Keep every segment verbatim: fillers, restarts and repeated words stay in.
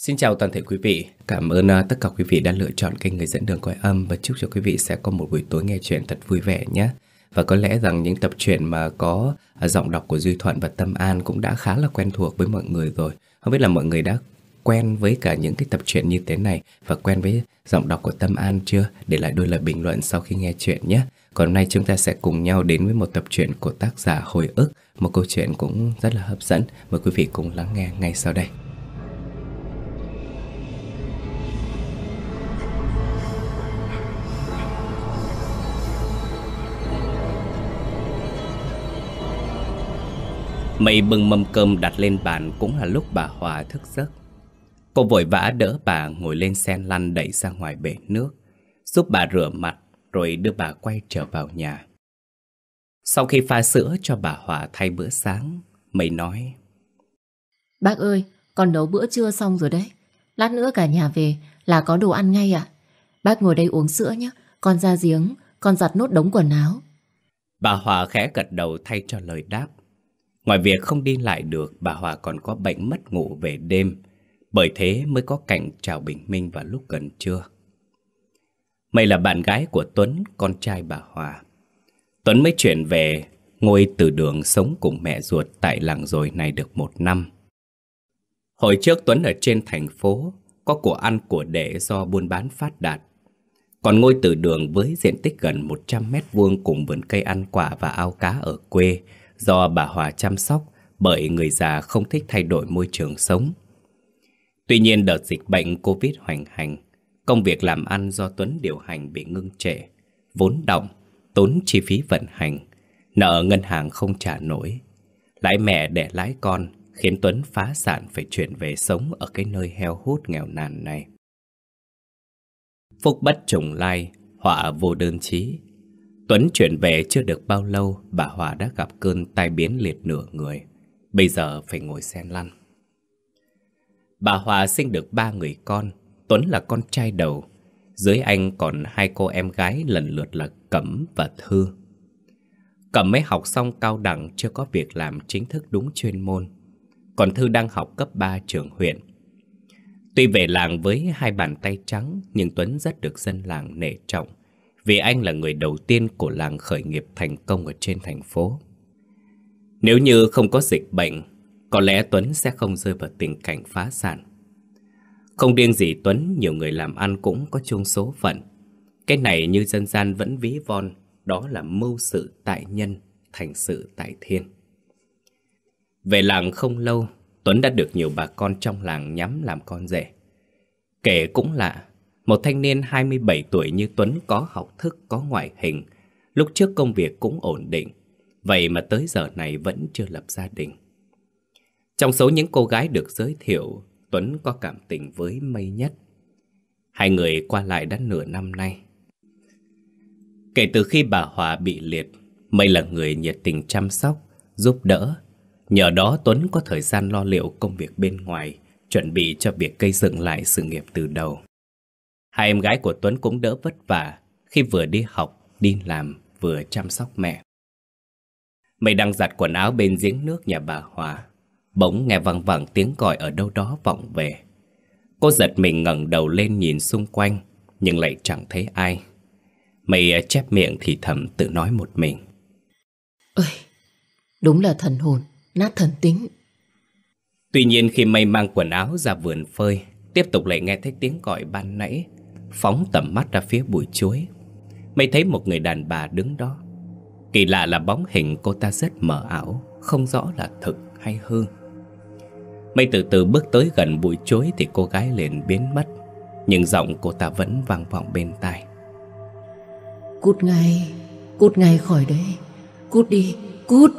Xin chào toàn thể quý vị. Cảm ơn uh, tất cả quý vị đã lựa chọn kênh Người Dẫn Đường Cõi Âm và chúc cho quý vị sẽ có một buổi tối nghe chuyện thật vui vẻ nhé. Và có lẽ rằng những tập truyện mà có uh, giọng đọc của Duy Thuận và Tâm An cũng đã khá là quen thuộc với mọi người rồi. Không biết là mọi người đã quen với cả những cái tập truyện như thế này và quen với giọng đọc của Tâm An chưa? Để lại đôi lời bình luận sau khi nghe chuyện nhé. Còn hôm nay chúng ta sẽ cùng nhau đến với một tập truyện của tác giả Hồi Ức, một câu chuyện cũng rất là hấp dẫn. Mời quý vị cùng lắng nghe ngay sau đây. Mây bưng mâm cơm đặt lên bàn cũng là lúc bà Hòa thức giấc. Cô vội vã đỡ bà ngồi lên sen lăn đẩy ra ngoài bể nước, giúp bà rửa mặt rồi đưa bà quay trở vào nhà. Sau khi pha sữa cho bà Hòa thay bữa sáng, Mây nói: Bác ơi, con nấu bữa trưa xong rồi đấy. Lát nữa cả nhà về là có đồ ăn ngay ạ. Bác ngồi đây uống sữa nhé. Con ra giếng, con giặt nốt đống quần áo. Bà Hòa khẽ gật đầu thay cho lời đáp. Ngoài việc không đi lại được, bà Hòa còn có bệnh mất ngủ về đêm, bởi thế mới có cảnh chào bình minh vào lúc gần trưa. Mây là bạn gái của Tuấn, con trai bà Hòa. Tuấn mới chuyển về ngôi Từ Đường sống cùng mẹ ruột tại làng Dồi này được một năm. Hồi trước Tuấn ở trên thành phố, có của ăn của để do buôn bán phát đạt. Còn ngôi Từ Đường với diện tích gần một trăm mét vuông cùng vườn cây ăn quả và ao cá ở quê, do bà Hòa chăm sóc bởi người già không thích thay đổi môi trường sống. Tuy nhiên đợt dịch bệnh Covid hoành hành, công việc làm ăn do Tuấn điều hành bị ngưng trệ, vốn đọng, tốn chi phí vận hành, nợ ngân hàng không trả nổi. Lãi mẹ đẻ lãi con khiến Tuấn phá sản phải chuyển về sống ở cái nơi heo hút nghèo nàn này. Phúc bất trùng lai, họa vô đơn chí. Tuấn chuyển về chưa được bao lâu, bà Hòa đã gặp cơn tai biến liệt nửa người, bây giờ phải ngồi sen lăn. Bà Hòa sinh được ba người con, Tuấn là con trai đầu, dưới anh còn hai cô em gái lần lượt là Cẩm và Thư. Cẩm mới học xong cao đẳng chưa có việc làm chính thức đúng chuyên môn, còn Thư đang học cấp ba trường huyện. Tuy về làng với hai bàn tay trắng, nhưng Tuấn rất được dân làng nể trọng, vì anh là người đầu tiên của làng khởi nghiệp thành công ở trên thành phố. Nếu như không có dịch bệnh, có lẽ Tuấn sẽ không rơi vào tình cảnh phá sản. Không riêng gì Tuấn, nhiều người làm ăn cũng có chung số phận. Cái này như dân gian vẫn ví von, đó là mưu sự tại nhân, thành sự tại thiên. Về làng không lâu, Tuấn đã được nhiều bà con trong làng nhắm làm con rể. Kể cũng lạ, một thanh niên hai mươi bảy tuổi như Tuấn có học thức, có ngoại hình, lúc trước công việc cũng ổn định, vậy mà tới giờ này vẫn chưa lập gia đình. Trong số những cô gái được giới thiệu, Tuấn có cảm tình với Mây nhất. Hai người qua lại đã nửa năm nay. Kể từ khi bà Hòa bị liệt, Mây là người nhiệt tình chăm sóc, giúp đỡ. Nhờ đó Tuấn có thời gian lo liệu công việc bên ngoài, chuẩn bị cho việc gây dựng lại sự nghiệp từ đầu. Hai em gái của Tuấn cũng đỡ vất vả khi vừa đi học, đi làm, vừa chăm sóc mẹ. Mây đang giặt quần áo bên giếng nước nhà bà Hòa, bỗng nghe văng vẳng tiếng gọi ở đâu đó vọng về. Cô giật mình ngẩng đầu lên nhìn xung quanh, nhưng lại chẳng thấy ai. Mây chép miệng thì thầm tự nói một mình: Ơi, đúng là thần hồn, nát thần tính. Tuy nhiên khi Mây mang quần áo ra vườn phơi, tiếp tục lại nghe thấy tiếng gọi ban nãy. Phóng tầm mắt ra phía bụi chuối, Mây thấy một người đàn bà đứng đó. Kỳ lạ là bóng hình cô ta rất mờ ảo, không rõ là thực hay hư. Mây từ từ bước tới gần bụi chuối thì cô gái liền biến mất, nhưng giọng cô ta vẫn vang vọng bên tai: Cút ngay, cút ngay khỏi đây, cút đi, cút.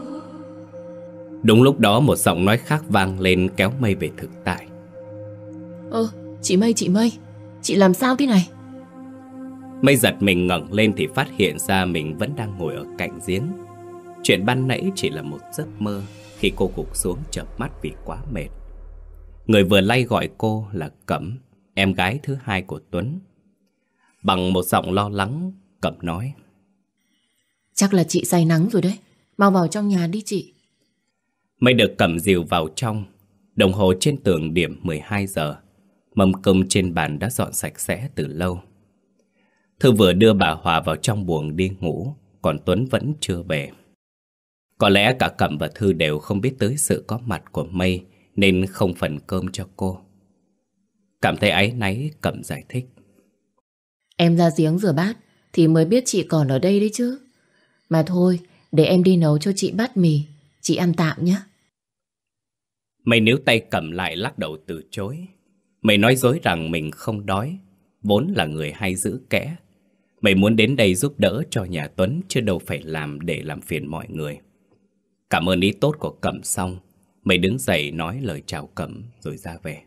Đúng lúc đó một giọng nói khác vang lên kéo Mây về thực tại. Ơ, chị Mây, chị Mây, chị làm sao thế này? Mây giật mình ngẩng lên thì phát hiện ra mình vẫn đang ngồi ở cạnh giếng. Chuyện ban nãy chỉ là một giấc mơ khi cô gục xuống chợp mắt vì quá mệt. Người vừa lay gọi cô là Cẩm, em gái thứ hai của Tuấn. Bằng một giọng lo lắng, Cẩm nói: Chắc là chị say nắng rồi đấy, mau vào trong nhà đi chị. Mây được Cẩm dìu vào trong. Đồng hồ trên tường điểm mười hai giờ. Mâm cơm trên bàn đã dọn sạch sẽ từ lâu. Thư vừa đưa bà Hòa vào trong buồng đi ngủ, còn Tuấn vẫn chưa về. Có lẽ cả Cẩm và Thư đều không biết tới sự có mặt của Mây, nên không phần cơm cho cô. Cảm thấy áy náy, Cẩm giải thích. Em ra giếng rửa bát thì mới biết chị còn ở đây đấy chứ. Mà thôi, để em đi nấu cho chị bát mì, chị ăn tạm nhé. Mây níu tay Cẩm lại, lắc đầu từ chối. Mây nói dối rằng mình không đói, vốn là người hay giữ kẽ. Mày muốn đến đây giúp đỡ cho nhà Tuấn, chứ đâu phải làm để làm phiền mọi người. Cảm ơn ý tốt của Cẩm xong, mày đứng dậy nói lời chào Cẩm rồi ra về.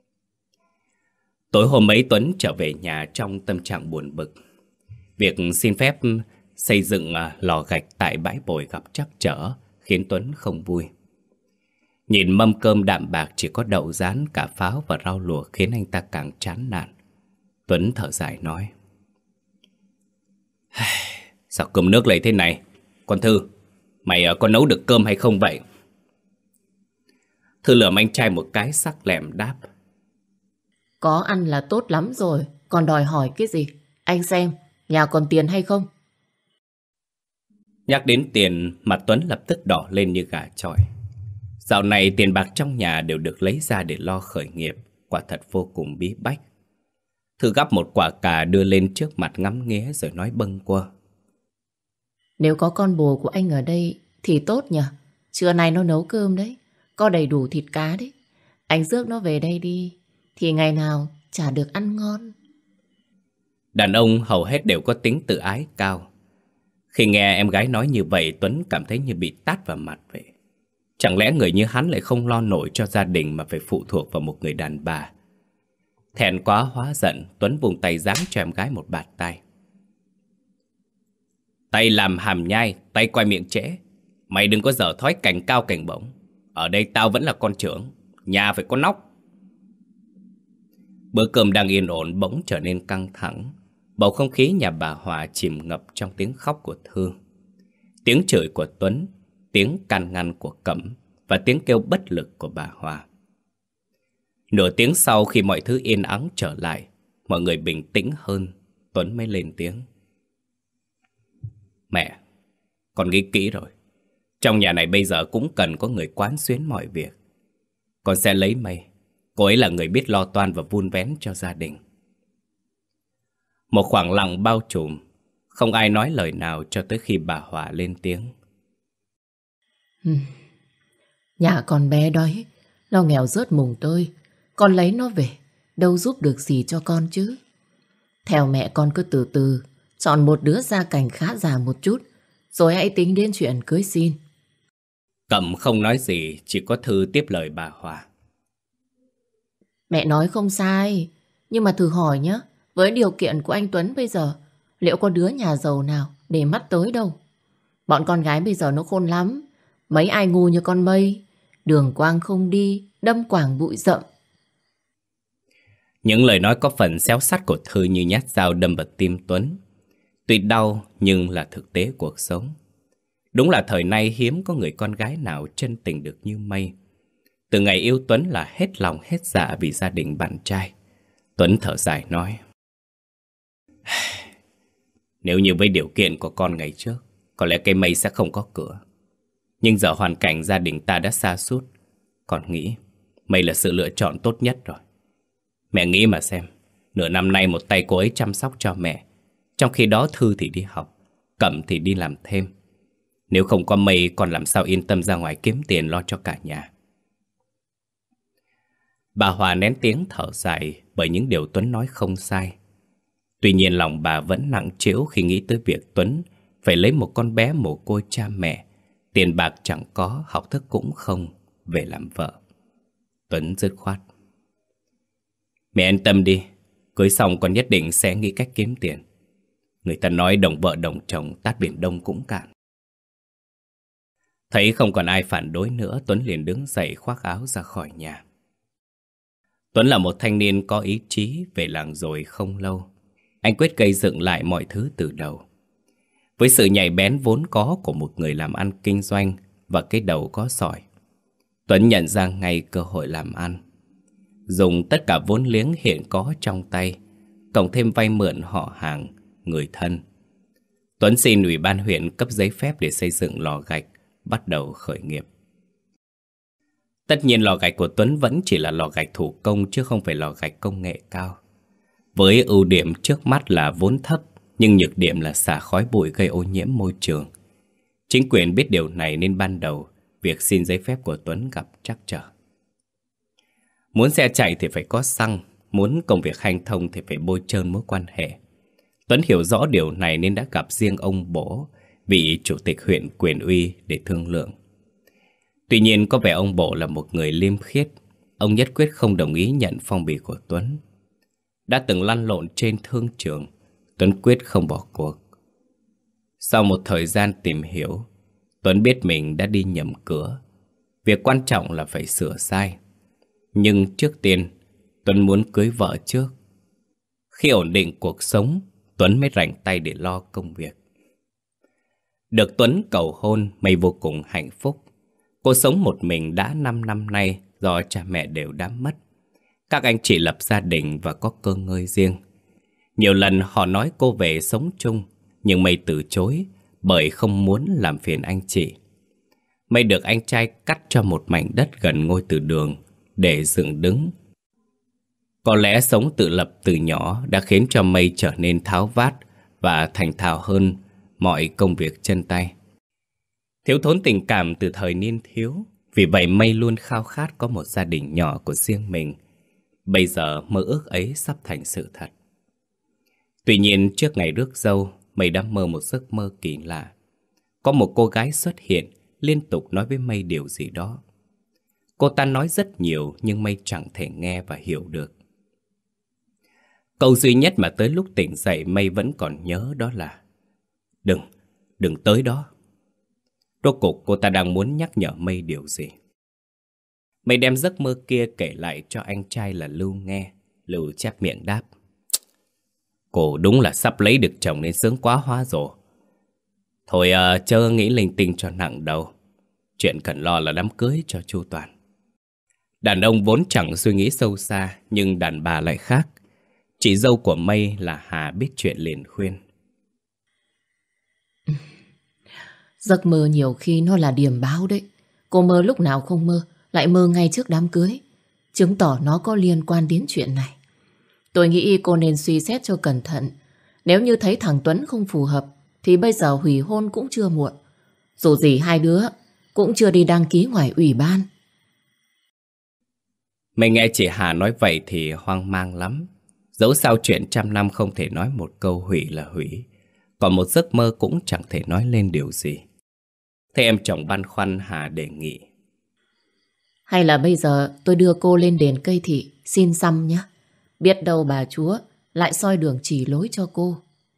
Tối hôm ấy Tuấn trở về nhà trong tâm trạng buồn bực. Việc xin phép xây dựng lò gạch tại bãi bồi gặp trắc trở khiến Tuấn không vui. Nhìn mâm cơm đạm bạc chỉ có đậu rán, cà pháo và rau luộc khiến anh ta càng chán nản. Tuấn thở dài nói. Sao cơm nước lại thế này? Con Thư, mày có nấu được cơm hay không vậy? Thư lườm anh trai một cái sắc lẹm đáp. Có ăn là tốt lắm rồi, còn đòi hỏi cái gì? Anh xem, nhà còn tiền hay không? Nhắc đến tiền, mặt Tuấn lập tức đỏ lên như gà chọi. Dạo này tiền bạc trong nhà đều được lấy ra để lo khởi nghiệp, quả thật vô cùng bí bách. Thư gắp một quả cà đưa lên trước mặt ngắm nghía rồi nói bâng quơ. Nếu có con bồ của anh ở đây thì tốt nhỉ. Trưa nay nó nấu cơm đấy, có đầy đủ thịt cá đấy. Anh rước nó về đây đi, thì ngày nào chả được ăn ngon. Đàn ông hầu hết đều có tính tự ái cao. Khi nghe em gái nói như vậy, Tuấn cảm thấy như bị tát vào mặt vậy. Chẳng lẽ người như hắn lại không lo nổi cho gia đình mà phải phụ thuộc vào một người đàn bà? Thẹn quá hóa giận, Tuấn vùng tay giáng cho em gái một bạt tay. Tay làm hàm nhai, tay quay miệng trễ. Mày đừng có dở thói cảnh cao cảnh bổng. Ở đây tao vẫn là con trưởng, nhà phải có nóc. Bữa cơm đang yên ổn bỗng trở nên căng thẳng. Bầu không khí nhà bà Hòa chìm ngập trong tiếng khóc của Thư, tiếng chửi của Tuấn, tiếng can ngăn của Cẩm và tiếng kêu bất lực của bà Hòa. Nửa tiếng sau, khi mọi thứ yên ắng trở lại, mọi người bình tĩnh hơn, Tuấn mới lên tiếng. Mẹ, con nghĩ kỹ rồi. Trong nhà này bây giờ cũng cần có người quán xuyến mọi việc. Con sẽ lấy Mây. Cô ấy là người biết lo toan và vun vén cho gia đình. Một khoảng lặng bao trùm. Không ai nói lời nào cho tới khi bà Hòa lên tiếng. Nhà con bé đói, nó nghèo rớt mùng tơi. Con lấy nó về, đâu giúp được gì cho con chứ. Theo mẹ con cứ từ từ chọn một đứa gia cảnh khá già một chút, rồi hãy tính đến chuyện cưới xin. Cẩm không nói gì, chỉ có Thư tiếp lời bà Hòa. Mẹ nói không sai, nhưng mà thử hỏi nhé, với điều kiện của anh Tuấn bây giờ, liệu có đứa nhà giàu nào để mắt tới đâu. Bọn con gái bây giờ nó khôn lắm, mấy ai ngu như con Mây, đường quang không đi, đâm quảng bụi rậm. Những lời nói có phần xéo sắc của Thư như nhát dao đâm vào tim Tuấn. Tuy đau nhưng là thực tế cuộc sống. Đúng là thời nay hiếm có người con gái nào chân tình được như Mây. Từ ngày yêu Tuấn là hết lòng hết dạ vì gia đình bạn trai. Tuấn thở dài nói. Nếu như với điều kiện của con ngày trước, có lẽ cây Mây sẽ không có cửa. Nhưng giờ hoàn cảnh gia đình ta đã sa sút, con nghĩ Mây là sự lựa chọn tốt nhất rồi. Mẹ nghĩ mà xem, nửa năm nay một tay cô ấy chăm sóc cho mẹ, trong khi đó Thư thì đi học, Cẩm thì đi làm thêm. Nếu không có Mây, con làm sao yên tâm ra ngoài kiếm tiền lo cho cả nhà. Bà Hòa nén tiếng thở dài bởi những điều Tuấn nói không sai. Tuy nhiên lòng bà vẫn nặng trĩu khi nghĩ tới việc Tuấn phải lấy một con bé mồ côi cha mẹ, tiền bạc chẳng có, học thức cũng không, về làm vợ. Tuấn dứt khoát. Mẹ yên tâm đi, cưới xong con nhất định sẽ nghĩ cách kiếm tiền. Người ta nói đồng vợ đồng chồng, tát biển Đông cũng cạn. Thấy không còn ai phản đối nữa, Tuấn liền đứng dậy khoác áo ra khỏi nhà. Tuấn là một thanh niên có ý chí, về làng rồi không lâu. Anh quyết gây dựng lại mọi thứ từ đầu. Với sự nhạy bén vốn có của một người làm ăn kinh doanh và cái đầu có sỏi, Tuấn nhận ra ngay cơ hội làm ăn. dùng tất cả vốn liếng hiện có trong tay, cộng thêm vay mượn họ hàng, người thân. Tuấn xin ủy ban huyện cấp giấy phép để xây dựng lò gạch, bắt đầu khởi nghiệp. Tất nhiên lò gạch của Tuấn vẫn chỉ là lò gạch thủ công chứ không phải lò gạch công nghệ cao. Với ưu điểm trước mắt là vốn thấp, nhưng nhược điểm là xả khói bụi gây ô nhiễm môi trường. Chính quyền biết điều này nên ban đầu việc xin giấy phép của Tuấn gặp trắc trở. Muốn xe chạy thì phải có xăng, muốn công việc hanh thông thì phải bôi trơn mối quan hệ. Tuấn hiểu rõ điều này nên đã gặp riêng ông Bổ, vị chủ tịch huyện Quyền Uy để thương lượng. Tuy nhiên có vẻ ông Bổ là một người liêm khiết, ông nhất quyết không đồng ý nhận phong bì của Tuấn. Đã từng lăn lộn trên thương trường, Tuấn quyết không bỏ cuộc. Sau một thời gian tìm hiểu, Tuấn biết mình đã đi nhầm cửa. Việc quan trọng là phải sửa sai. Nhưng trước tiên, Tuấn muốn cưới vợ trước. Khi ổn định cuộc sống, Tuấn mới rảnh tay để lo công việc. Được Tuấn cầu hôn, Mây vô cùng hạnh phúc. Cô sống một mình đã năm năm nay do cha mẹ đều đã mất. Các anh chị lập gia đình và có cơ ngơi riêng. Nhiều lần họ nói cô về sống chung, nhưng Mây từ chối bởi không muốn làm phiền anh chị. Mây được anh trai cắt cho một mảnh đất gần ngôi từ đường để dựng đứng. Có lẽ sống tự lập từ nhỏ đã khiến cho Mây trở nên tháo vát và thành thạo hơn mọi công việc chân tay. Thiếu thốn tình cảm từ thời niên thiếu, vì vậy Mây luôn khao khát có một gia đình nhỏ của riêng mình. Bây giờ mơ ước ấy sắp thành sự thật. Tuy nhiên trước ngày rước dâu, Mây đã mơ một giấc mơ kỳ lạ. Có một cô gái xuất hiện, liên tục nói với Mây điều gì đó. Cô ta nói rất nhiều nhưng Mây chẳng thể nghe và hiểu được. Câu duy nhất mà tới lúc tỉnh dậy Mây vẫn còn nhớ đó là: Đừng, đừng tới đó. Rốt cuộc cô ta đang muốn nhắc nhở Mây điều gì? Mây đem giấc mơ kia kể lại cho anh trai là Lưu nghe. Lưu chép miệng đáp: Cô đúng là sắp lấy được chồng nên sướng quá hóa rồi. Thôi uh, chớ nghĩ linh tinh cho nặng đầu. Chuyện cần lo là đám cưới cho chu toàn. Đàn ông vốn chẳng suy nghĩ sâu xa, nhưng đàn bà lại khác. Chị dâu của Mây là Hà biết chuyện liền khuyên: Giấc mơ nhiều khi nó là điềm báo đấy. Cô mơ lúc nào không mơ, lại mơ ngay trước đám cưới, chứng tỏ nó có liên quan đến chuyện này. Tôi nghĩ cô nên suy xét cho cẩn thận. Nếu như thấy thằng Tuấn không phù hợp thì bây giờ hủy hôn cũng chưa muộn. Dù gì hai đứa cũng chưa đi đăng ký ngoài ủy ban. Mày nghe chị Hà nói vậy thì hoang mang lắm. Dẫu sao chuyện trăm năm không thể nói một câu hủy là hủy, còn một giấc mơ cũng chẳng thể nói lên điều gì. Thế em chồng băn khoăn, Hà đề nghị: Hay là bây giờ tôi đưa cô lên đền Cây Thị xin xăm nhé. Biết đâu bà chúa lại soi đường chỉ lối cho cô.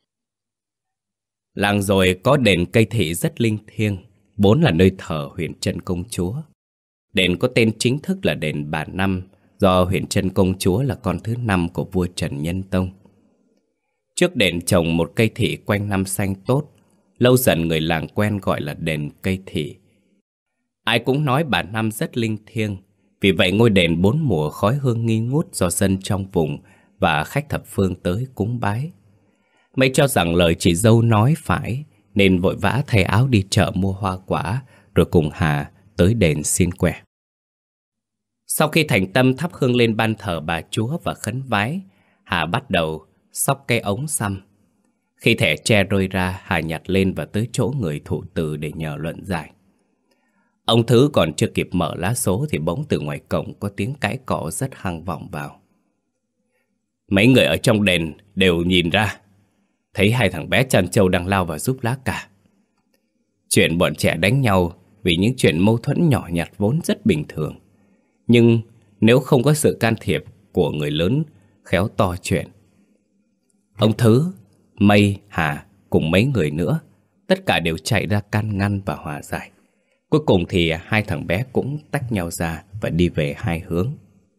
Làng rồi có đền Cây Thị rất linh thiêng, vốn là nơi thờ Huyền Trân Công Chúa. Đền có tên chính thức là đền Bà Năm, do Huyền Trân Công Chúa là con thứ năm của vua Trần Nhân Tông. Trước đền trồng một cây thị quanh năm xanh tốt, lâu dần người làng quen gọi là đền Cây Thị. Ai cũng nói Bà Năm rất linh thiêng, vì vậy ngôi đền bốn mùa khói hương nghi ngút do dân trong vùng và khách thập phương tới cúng bái. Mây cho rằng lời chị dâu nói phải, nên vội vã thay áo đi chợ mua hoa quả, rồi cùng Hà tới đền xin quẻ. Sau khi thành tâm thắp hương lên ban thờ bà chúa và khấn vái, Hà bắt đầu xóc cây ống xăm. Khi thẻ tre rơi ra, Hà nhặt lên và tới chỗ người thụ từ để nhờ luận giải. Ông Thứ còn chưa kịp mở lá số thì bỗng từ ngoài cổng có tiếng cãi cọ rất hăng vọng vào. Mấy người ở trong đền đều nhìn ra, thấy hai thằng bé chăn trâu đang lao vào giúp lá cả. Chuyện bọn trẻ đánh nhau vì những chuyện mâu thuẫn nhỏ nhặt vốn rất bình thường. Nhưng nếu không có sự can thiệp của người lớn khéo to chuyện. Ông Thứ, Mây, Hà cùng mấy người nữa, tất cả đều chạy ra can ngăn và hòa giải. Cuối cùng thì hai thằng bé cũng tách nhau ra và đi về hai hướng.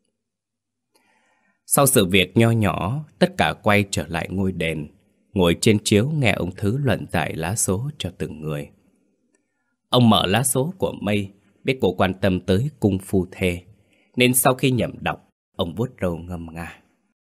Sau sự việc nho nhỏ, tất cả quay trở lại ngôi đền, ngồi trên chiếu nghe ông Thứ luận giải lá số cho từng người. Ông mở lá số của Mây, biết cô quan tâm tới cung phu thê, nên sau khi nhẩm đọc, Ông vuốt râu ngâm nga.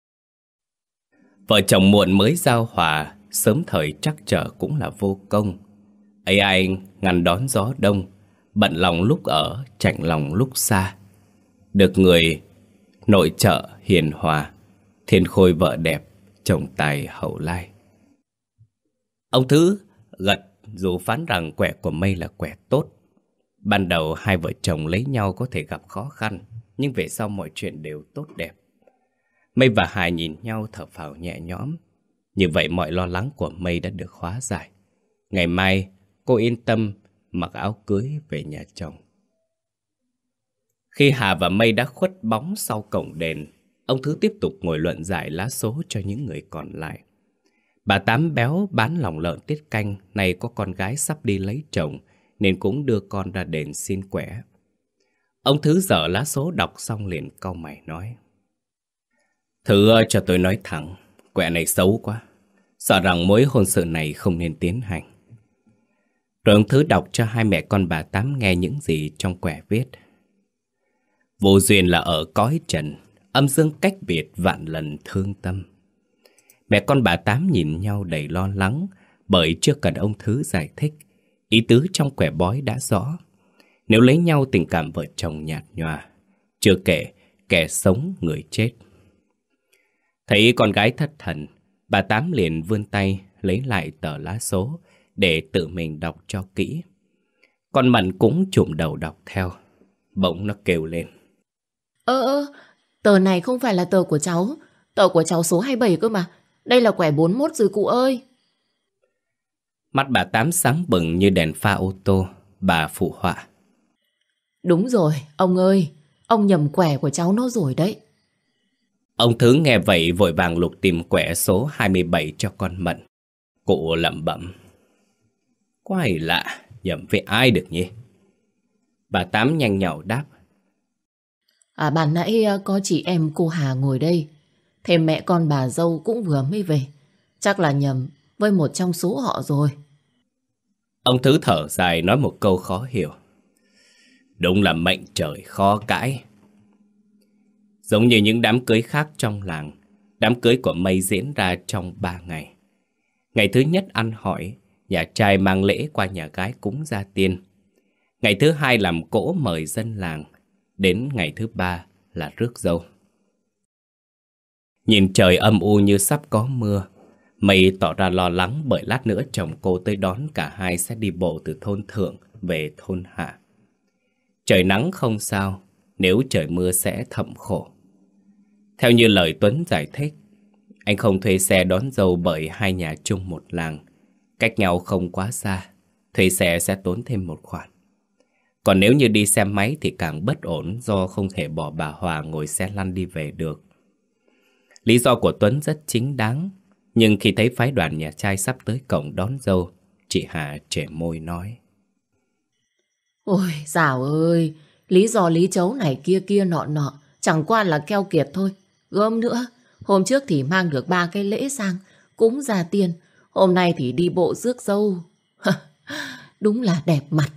Vợ chồng muộn mới giao hòa, sớm thời trắc trở cũng là vô công. Ấy ai ngăn đón gió đông, bận lòng lúc ở, chạnh lòng lúc xa. Được người nội trợ hiền hòa, thiên khôi vợ đẹp, chồng tài hậu lai. Ông Thứ gật dù phán rằng quẻ của Mây là quẻ tốt. Ban đầu hai vợ chồng lấy nhau có thể gặp khó khăn, nhưng về sau mọi chuyện đều tốt đẹp. Mây và Hải nhìn nhau thở phào nhẹ nhõm. Như vậy mọi lo lắng của Mây đã được hóa giải. Ngày mai cô yên tâm mặc áo cưới về nhà chồng. Khi Hà và Mây đã khuất bóng sau cổng đền, ông Thứ tiếp tục ngồi luận giải lá số cho những người còn lại. Bà Tám béo bán lòng lợn tiết canh, này có con gái sắp đi lấy chồng, nên cũng đưa con ra đền xin quẻ. Ông Thứ dở lá số đọc xong liền cau mày nói: Thứ cho tôi nói thẳng, quẻ này xấu quá, sợ rằng mối hôn sự này không nên tiến hành. Rồi ông Thứ đọc cho hai mẹ con bà Tám nghe những gì trong quẻ viết. Vô duyên là ở cõi trần, âm dương cách biệt vạn lần thương tâm. Mẹ con bà Tám nhìn nhau đầy lo lắng, bởi chưa cần ông Thứ giải thích, ý tứ trong quẻ bói đã rõ. Nếu lấy nhau tình cảm vợ chồng nhạt nhòa, chưa kể kẻ sống người chết. Thấy con gái thất thần, bà Tám liền vươn tay lấy lại tờ lá số để tự mình đọc cho kỹ. Con Mận cũng chụm đầu đọc theo. Bỗng nó kêu lên: Ơ ơ, tờ này không phải là tờ của cháu. Tờ của cháu số hai mươi bảy cơ mà. Đây là quẻ bốn mươi mốt rồi cụ ơi. Mắt bà Tám sáng bừng như đèn pha ô tô. Bà phụ họa: Đúng rồi, ông ơi, ông nhầm quẻ của cháu nó rồi đấy. Ông Thứ nghe vậy vội vàng lục tìm quẻ số hai mươi bảy cho con Mận. Cụ lẩm bẩm: Quái lạ, nhầm với ai được nhỉ? Bà Tám nhanh nhảu đáp: À, bà nãy có chị em cô Hà ngồi đây, thêm mẹ con bà dâu cũng vừa mới về. Chắc là nhầm với một trong số họ rồi. Ông Thứ thở dài nói một câu khó hiểu: Đúng là mệnh trời khó cãi. Giống như những đám cưới khác trong làng, đám cưới của Mây diễn ra trong ba ngày. Ngày thứ nhất ăn hỏi, nhà trai mang lễ qua nhà gái cúng gia tiên. Ngày thứ hai làm cỗ mời dân làng. Đến ngày thứ ba là rước dâu. Nhìn trời âm u như sắp có mưa, Mây tỏ ra lo lắng bởi lát nữa chồng cô tới đón cả hai sẽ đi bộ từ thôn thượng về thôn hạ. Trời nắng không sao, nếu trời mưa sẽ thầm khổ. Theo như lời Tuấn giải thích, anh không thuê xe đón dâu bởi hai nhà chung một làng, cách nhau không quá xa, thuê xe sẽ tốn thêm một khoản. Còn nếu như đi xe máy thì càng bất ổn do không thể bỏ bà Hòa ngồi xe lăn đi về được. Lý do của Tuấn rất chính đáng, nhưng khi thấy phái đoàn nhà trai sắp tới cổng đón dâu, chị Hà trề môi nói: Ôi, dào ơi, lý do lý chấu này kia kia nọ nọ, chẳng qua là keo kiệt thôi. Gớm nữa, hôm trước thì mang được ba cái lễ sang, cúng gia tiên, hôm nay thì đi bộ rước dâu. Đúng là đẹp mặt.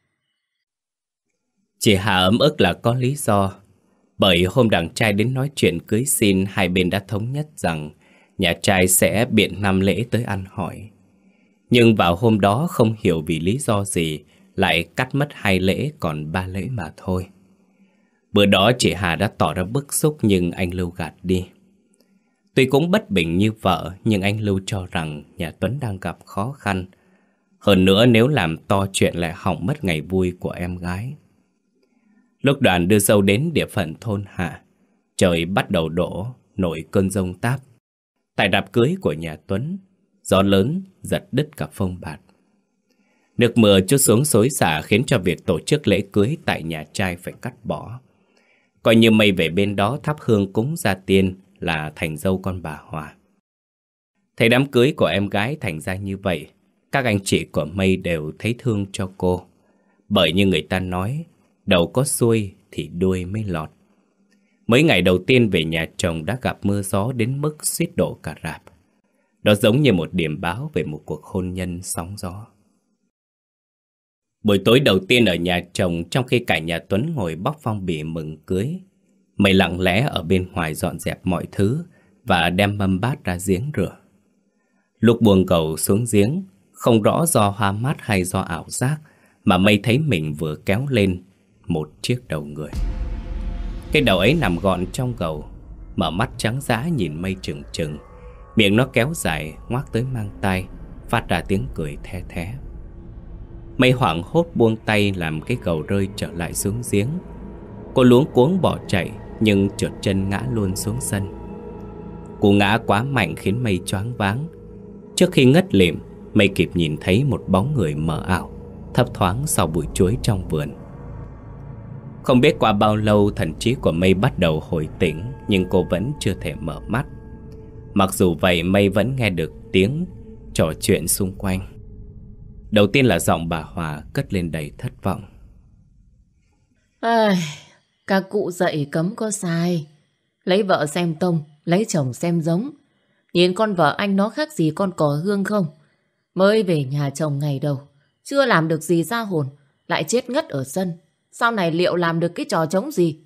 Chị Hà ấm ức là có lý do. Bởi hôm đàn trai đến nói chuyện cưới xin, hai bên đã thống nhất rằng nhà trai sẽ biện năm lễ tới ăn hỏi. Nhưng vào hôm đó không hiểu vì lý do gì lại cắt mất hai lễ còn ba lễ mà thôi. Bữa đó chị Hà đã tỏ ra bức xúc nhưng anh Lưu gạt đi. Tuy cũng bất bình như vợ nhưng anh Lưu cho rằng nhà Tuấn đang gặp khó khăn. Hơn nữa nếu làm to chuyện lại hỏng mất ngày vui của em gái. Lúc đoàn đưa dâu đến địa phận thôn hạ, trời bắt đầu đổ, nổi cơn giông táp. Tại đám cưới của nhà Tuấn, gió lớn giật đứt cả phông bạt. Nước mưa trút xuống xối xả khiến cho việc tổ chức lễ cưới tại nhà trai phải cắt bỏ. Coi như Mây về bên đó thắp hương cúng gia tiên là thành dâu con bà Hòa. Thấy đám cưới của em gái thành ra như vậy, các anh chị của Mây đều thấy thương cho cô. Bởi như người ta nói, đầu có xuôi thì đuôi mới lọt. Mấy ngày đầu tiên về nhà chồng đã gặp mưa gió đến mức suýt đổ cả rạp. Đó giống như một điểm báo về một cuộc hôn nhân sóng gió. Buổi tối đầu tiên ở nhà chồng, trong khi cả nhà Tuấn ngồi bóc phong bì mừng cưới, Mây lặng lẽ ở bên ngoài dọn dẹp mọi thứ và đem mâm bát ra giếng rửa. Lúc buông cầu xuống giếng, không rõ do hoa mắt hay do ảo giác mà Mây thấy mình vừa kéo lên một chiếc đầu người. Cái đầu ấy nằm gọn trong gầu, mở mắt trắng dã nhìn Mây trừng trừng. Miệng nó kéo dài ngoác tới mang tai, phát ra tiếng cười the thé. Mây hoảng hốt buông tay làm cái gầu rơi trở lại xuống giếng. Cô luống cuống bỏ chạy nhưng trượt chân ngã luôn xuống sân. Cú ngã quá mạnh khiến Mây choáng váng. Trước khi ngất lịm, Mây kịp nhìn thấy một bóng người mờ ảo thấp thoáng sau bụi chuối trong vườn. Không biết qua bao lâu thần trí của Mây bắt đầu hồi tỉnh, nhưng cô vẫn chưa thể mở mắt. Mặc dù vậy, Mây vẫn nghe được tiếng trò chuyện xung quanh. Đầu tiên là giọng bà Hòa cất lên đầy thất vọng. Ai, các cụ dạy cấm có sai. Lấy vợ xem tông, lấy chồng xem giống. Nhìn con vợ anh nó khác gì con cò hương không? Mới về nhà chồng ngày đầu, chưa làm được gì ra hồn, lại chết ngất ở sân. Sau này liệu làm được cái trò trống gì?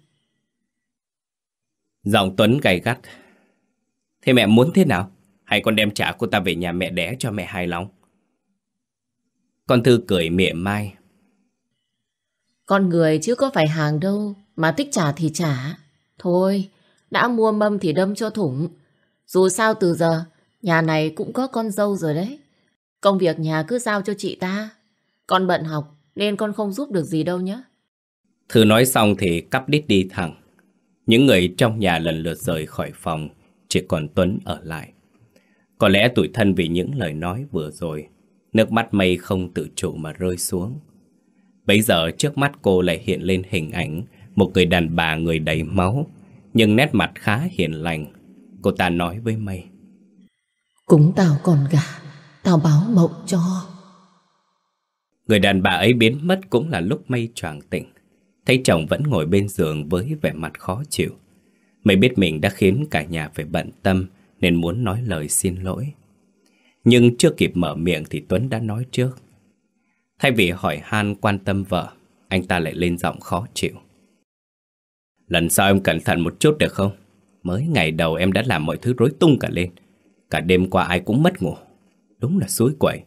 Giọng Tuấn gay gắt. Thế mẹ muốn thế nào? Hay con đem trả cô ta về nhà mẹ đẻ cho mẹ hài lòng? Con Thư cười mỉa mai. Con người chứ có phải hàng đâu, mà thích trả thì trả. Thôi, đã mua mâm thì đâm cho thủng. Dù sao từ giờ, nhà này cũng có con dâu rồi đấy. Công việc nhà cứ giao cho chị ta. Con bận học nên con không giúp được gì đâu nhé. Thư nói xong thì cắp đít đi thẳng. Những người trong nhà lần lượt rời khỏi phòng, chỉ còn Tuấn ở lại. Có lẽ tủi thân vì những lời nói vừa rồi, nước mắt Mây không tự chủ mà rơi xuống. Bấy giờ trước mắt cô lại hiện lên hình ảnh một người đàn bà người đầy máu, nhưng nét mặt khá hiền lành. Cô ta nói với Mây. Cúng tao con gà, tao báo mộng cho. Người đàn bà ấy biến mất cũng là lúc Mây choàng tỉnh. Thấy chồng vẫn ngồi bên giường với vẻ mặt khó chịu. Mây biết mình đã khiến cả nhà phải bận tâm nên muốn nói lời xin lỗi. Nhưng chưa kịp mở miệng thì Tuấn đã nói trước. Thay vì hỏi han quan tâm vợ, anh ta lại lên giọng khó chịu. Lần sau em cẩn thận một chút được không? Mới ngày đầu em đã làm mọi thứ rối tung cả lên. Cả đêm qua ai cũng mất ngủ. Đúng là xúi quậy.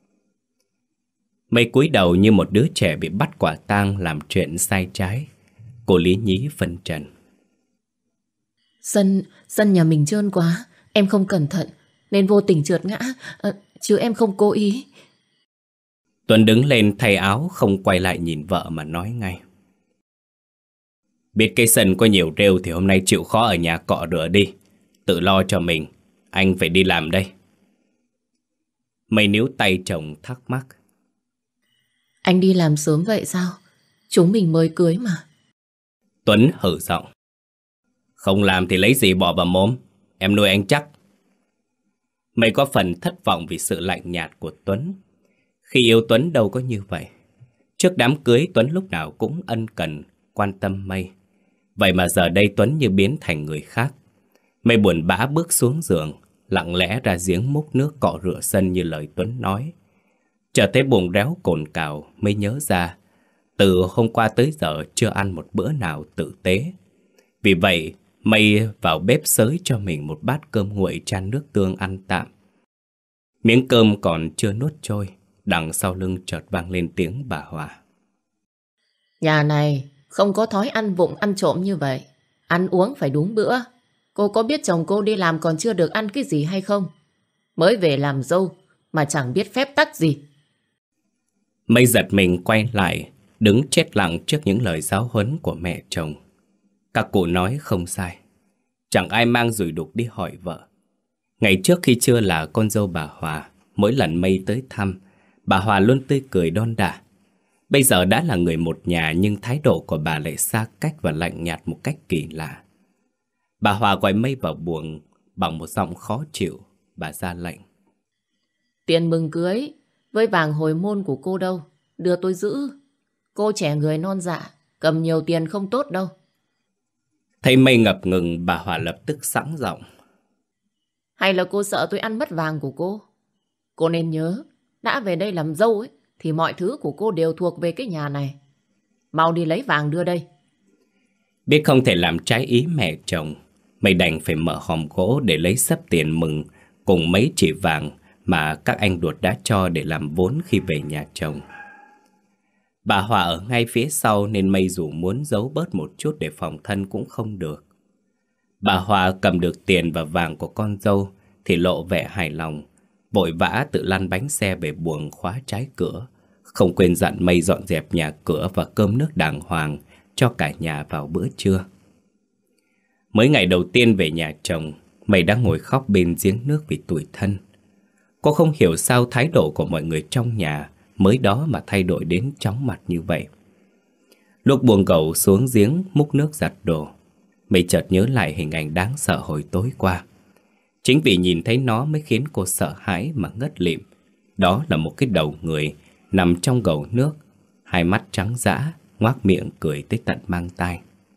Mây cúi đầu như một đứa trẻ bị bắt quả tang làm chuyện sai trái. Cô lý nhí phân trần. Sân, sân nhà mình trơn quá. Em không cẩn thận nên vô tình trượt ngã. à, Chứ em không cố ý. Tuấn đứng lên thay áo, không quay lại nhìn vợ mà nói ngay. Biết cái sân có nhiều rêu thì hôm nay chịu khó ở nhà cọ rửa đi. Tự lo cho mình. Anh phải đi làm đây. Mây níu tay chồng thắc mắc. Anh đi làm sớm vậy sao? Chúng mình mới cưới mà. Tuấn hử giọng. Không làm thì lấy gì bỏ vào mồm. Em nuôi anh chắc. Mây có phần thất vọng vì sự lạnh nhạt của Tuấn. Khi yêu Tuấn đâu có như vậy. Trước đám cưới Tuấn lúc nào cũng ân cần, quan tâm Mây. Vậy mà giờ đây Tuấn như biến thành người khác. Mây buồn bã bước xuống giường, lặng lẽ ra giếng múc nước cọ rửa sân như lời Tuấn nói. Chợt thấy bụng réo cồn cào, Mây nhớ ra từ hôm qua tới giờ chưa ăn một bữa nào tử tế. Vì vậy Mây vào bếp xới cho mình một bát cơm nguội chan nước tương ăn tạm. Miếng cơm còn chưa nuốt trôi, đằng sau lưng chợt vang lên tiếng bà Hòa. Nhà này không có thói ăn vụng ăn trộm như vậy. Ăn uống phải đúng bữa. Cô có biết chồng cô đi làm còn chưa được ăn cái gì hay không? Mới về làm dâu mà chẳng biết phép tắc gì. Mây giật mình quay lại, đứng chết lặng trước những lời giáo huấn của mẹ chồng. Các cụ nói không sai. Chẳng ai mang dùi đục đi hỏi vợ. Ngày trước khi chưa là con dâu bà Hòa, mỗi lần Mây tới thăm, bà Hòa luôn tươi cười đon đả. Bây giờ đã là người một nhà nhưng thái độ của bà lại xa cách và lạnh nhạt một cách kỳ lạ. Bà Hòa gọi Mây vào buồng bằng một giọng khó chịu. Bà ra lệnh. Tiền mừng cưới với vàng hồi môn của cô đâu? Đưa tôi giữ. Cô trẻ người non dạ, cầm nhiều tiền không tốt đâu. Thấy Mây ngập ngừng, bà Hòa lập tức sẵn giọng. Hay là cô sợ tôi ăn mất vàng của cô? Cô nên nhớ, đã về đây làm dâu ấy, thì mọi thứ của cô đều thuộc về cái nhà này. Mau đi lấy vàng đưa đây. Biết không thể làm trái ý mẹ chồng, Mây đành phải mở hòm gỗ để lấy xấp tiền mừng cùng mấy chỉ vàng mà các anh ruột đã cho để làm vốn khi về nhà chồng. Bà Hòa ở ngay phía sau nên Mây dù muốn giấu bớt một chút để phòng thân cũng không được. Bà Hòa cầm được tiền và vàng của con dâu thì lộ vẻ hài lòng, vội vã tự lăn bánh xe về buồng khóa trái cửa, không quên dặn Mây dọn dẹp nhà cửa và cơm nước đàng hoàng cho cả nhà vào bữa trưa. Mới ngày đầu tiên về nhà chồng, Mây đang ngồi khóc bên giếng nước vì tủi thân. Cô không hiểu sao thái độ của mọi người trong nhà mới đó mà thay đổi đến chóng mặt như vậy. Lúc buông cậu xuống giếng múc nước giặt đồ, Mây chợt nhớ lại hình ảnh đáng sợ hồi tối qua. Chính vì nhìn thấy nó mới khiến cô sợ hãi mà ngất lịm. Đó là một cái đầu người nằm trong gầu nước, hai mắt trắng dã, ngoác miệng cười tới tận mang tai.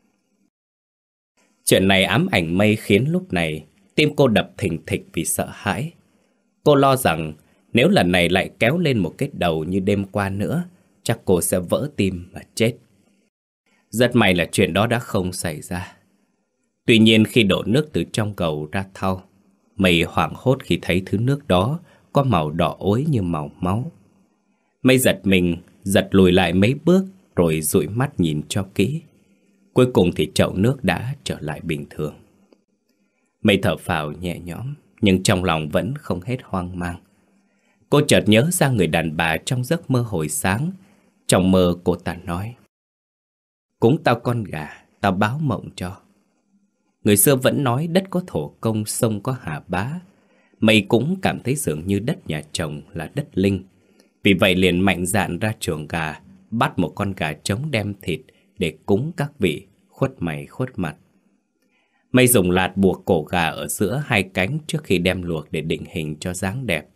Chuyện này ám ảnh Mây khiến lúc này tim cô đập thình thịch vì sợ hãi. Cô lo rằng nếu lần này lại kéo lên một cái đầu như đêm qua nữa, chắc cô sẽ vỡ tim mà chết. Rất may là chuyện đó đã không xảy ra. Tuy nhiên khi đổ nước từ trong gầu ra thau, Mây hoảng hốt khi thấy thứ nước đó có màu đỏ ối như màu máu. Mây giật mình, giật lùi lại mấy bước rồi dụi mắt nhìn cho kỹ. Cuối cùng thì chậu nước đã trở lại bình thường. Mây thở phào nhẹ nhõm, nhưng trong lòng vẫn không hết hoang mang. Cô chợt nhớ ra người đàn bà trong giấc mơ hồi sáng. Trong mơ cô ta nói: cúng tao con gà, tao báo mộng cho. Người xưa vẫn nói đất có thổ công, sông có hà bá. Mây cũng cảm thấy dường như đất nhà chồng là đất linh. Vì vậy liền mạnh dạn ra chuồng gà, bắt một con gà trống đem thịt để cúng các vị khuất mày khuất mặt. Mây dùng lạt buộc cổ gà ở giữa hai cánh trước khi đem luộc để định hình cho dáng đẹp.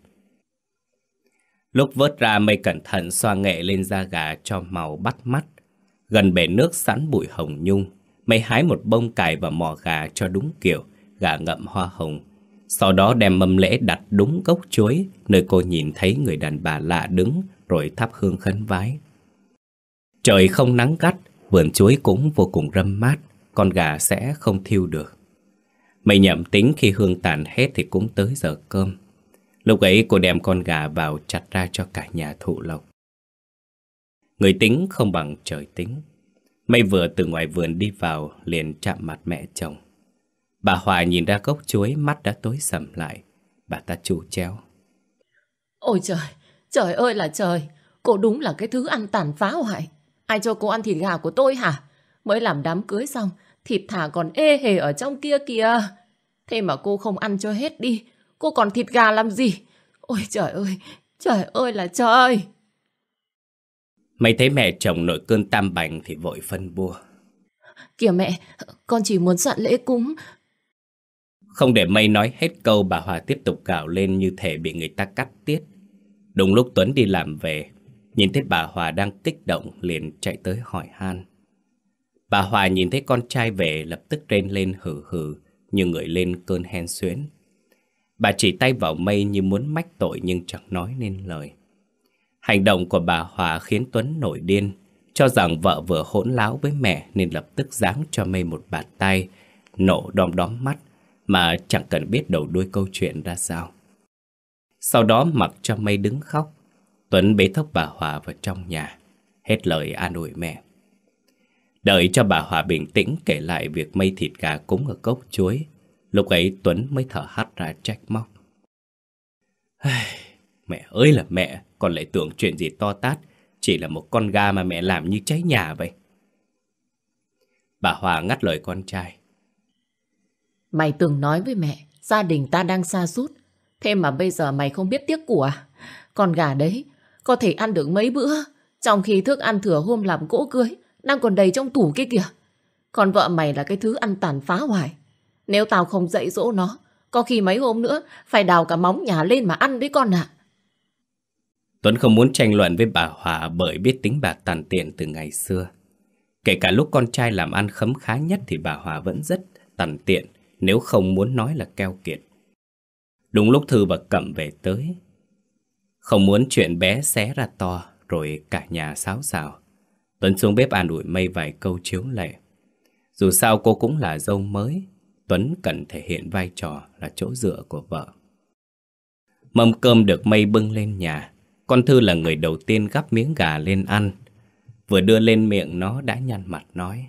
Lúc vớt ra, Mây cẩn thận xoa nghệ lên da gà cho màu bắt mắt. Gần bể nước sẵn bụi hồng nhung, Mây hái một bông cải và mỏ gà cho đúng kiểu gà ngậm hoa hồng. Sau đó đem mâm lễ đặt đúng gốc chuối nơi cô nhìn thấy người đàn bà lạ đứng, rồi thắp hương khấn vái. Trời không nắng gắt, vườn chuối cũng vô cùng râm mát, con gà sẽ không thiêu được. Mây nhẩm tính khi hương tàn hết thì cũng tới giờ cơm. Lúc ấy cô đem con gà vào chặt ra cho cả nhà thụ lộc. Người tính không bằng trời tính. Mây vừa từ ngoài vườn đi vào liền chạm mặt mẹ chồng. Bà Hòa nhìn ra gốc chuối, mắt đã tối sầm lại. Bà ta trù treo: Ôi trời, trời ơi là trời, cô đúng là cái thứ ăn tàn phá hoại. Ai cho cô ăn thịt gà của tôi hả? Mới làm đám cưới xong, thịt thả còn ê hề ở trong kia kìa. Thế mà cô không ăn cho hết đi, cô còn thịt gà làm gì? Ôi trời ơi, trời ơi là trời. Mây thấy mẹ chồng nổi cơn tam bành thì vội phân bua: Kìa mẹ, con chỉ muốn soạn lễ cúng. Không để Mây nói hết câu, bà Hòa tiếp tục gào lên như thể bị người ta cắt tiết. Đúng lúc Tuấn đi làm về, nhìn thấy bà Hòa đang kích động liền chạy tới hỏi han. Bà Hòa nhìn thấy con trai về lập tức rên lên hừ hừ như người lên cơn hen suyễn. Bà chỉ tay vào Mây như muốn mách tội nhưng chẳng nói nên lời. Hành động của bà Hòa khiến Tuấn nổi điên, cho rằng vợ vừa hỗn láo với mẹ nên lập tức giáng cho Mây một bạt tay, nổ đom đóm mắt mà chẳng cần biết đầu đuôi câu chuyện ra sao. Sau đó mặc cho Mây đứng khóc, Tuấn bế thốc bà Hòa vào trong nhà, hết lời an ủi mẹ. Đợi cho bà Hòa bình tĩnh kể lại việc Mây thịt gà cúng ở cốc chuối, lúc ấy Tuấn mới thở hắt ra trách móc: Mẹ ơi là mẹ, con lại tưởng chuyện gì to tát, chỉ là một con gà mà mẹ làm như cháy nhà vậy. Bà Hòa ngắt lời con trai: Mày từng nói với mẹ, gia đình ta đang sa sút, thế mà bây giờ mày không biết tiếc của. Con gà đấy có thể ăn được mấy bữa, trong khi thức ăn thừa hôm làm cỗ cưới đang còn đầy trong tủ kia kìa. Còn vợ mày là cái thứ ăn tàn phá hoài. Nếu tao không dạy dỗ nó, có khi mấy hôm nữa phải đào cả móng nhà lên mà ăn đấy con ạ. Tuấn không muốn tranh luận với bà Hòa bởi biết tính bà tàn tiện từ ngày xưa. Kể cả lúc con trai làm ăn khấm khá nhất thì bà Hòa vẫn rất tàn tiện, nếu không muốn nói là keo kiệt. Đúng lúc Thư và Cẩm về tới, không muốn chuyện bé xé ra to rồi cả nhà xáo xào, Tuấn xuống bếp an ủi Mây vài câu chiếu lệ. Dù sao cô cũng là dâu mới, Tuấn cần thể hiện vai trò là chỗ dựa của vợ. Mâm cơm được Mây bưng lên nhà. Con Thư là người đầu tiên gắp miếng gà lên ăn. Vừa đưa lên miệng nó đã nhăn mặt nói: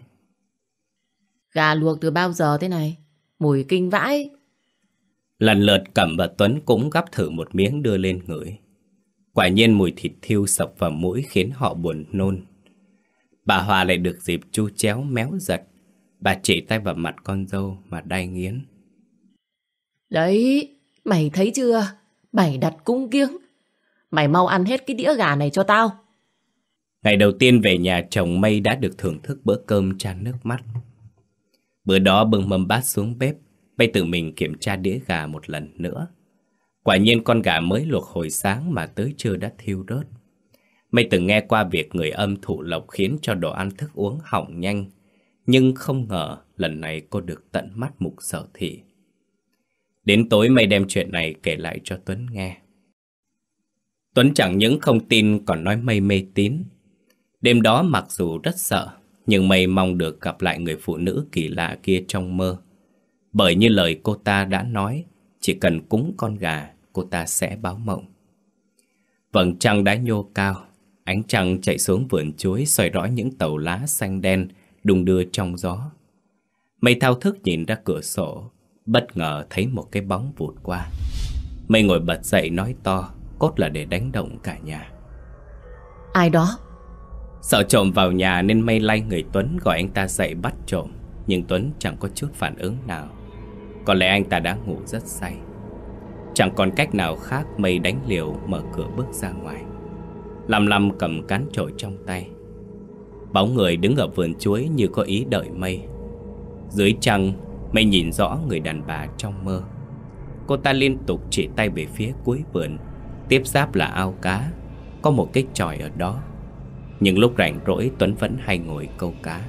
Gà luộc từ bao giờ thế này? Mùi kinh vãi. Lần lượt Cẩm và Tuấn cũng gắp thử một miếng đưa lên ngửi. Quả nhiên mùi thịt thiêu sộc vào mũi khiến họ buồn nôn. Bà Hòa lại được dịp chu chéo méo giật. Bà chỉ tay vào mặt con dâu mà đay nghiến: Đấy, mày thấy chưa? Bày đặt cung kiếng. Mày mau ăn hết cái đĩa gà này cho tao. Ngày đầu tiên về nhà chồng Mây đã được thưởng thức bữa cơm chan nước mắt. Bữa đó bưng mâm bát xuống bếp, Mây tự mình kiểm tra đĩa gà một lần nữa. Quả nhiên con gà mới luộc hồi sáng mà tới trưa đã thiêu rớt. Mây từng nghe qua việc người âm thụ lộc khiến cho đồ ăn thức uống hỏng nhanh, nhưng không ngờ lần này cô được tận mắt mục sở thị. Đến tối Mây đem chuyện này kể lại cho Tuấn nghe. Tuấn chẳng những không tin còn nói Mây mê tín. Đêm đó mặc dù rất sợ, nhưng Mây mong được gặp lại người phụ nữ kỳ lạ kia trong mơ. Bởi như lời cô ta đã nói, chỉ cần cúng con gà, cô ta sẽ báo mộng. Vầng trăng đã nhô cao, ánh trăng chạy xuống vườn chuối soi rõ những tàu lá xanh đen đung đưa trong gió. Mây thao thức nhìn ra cửa sổ, bất ngờ thấy một cái bóng vụt qua. Mây ngồi bật dậy nói to, cốt là để đánh động cả nhà. Ai đó? Sợ trộm vào nhà nên Mây lay người Tuấn gọi anh ta dậy bắt trộm. Nhưng Tuấn chẳng có chút phản ứng nào. Có lẽ anh ta đã ngủ rất say. Chẳng còn cách nào khác, Mây đánh liều mở cửa bước ra ngoài. Lăm lăm cầm cán chổi trong tay. Bóng người đứng ở vườn chuối như có ý đợi Mây. Dưới trăng, Mây nhìn rõ người đàn bà trong mơ. Cô ta liên tục chỉ tay về phía cuối vườn. Tiếp giáp là ao cá, có một cái chòi ở đó. Nhưng lúc rảnh rỗi Tuấn vẫn hay ngồi câu cá.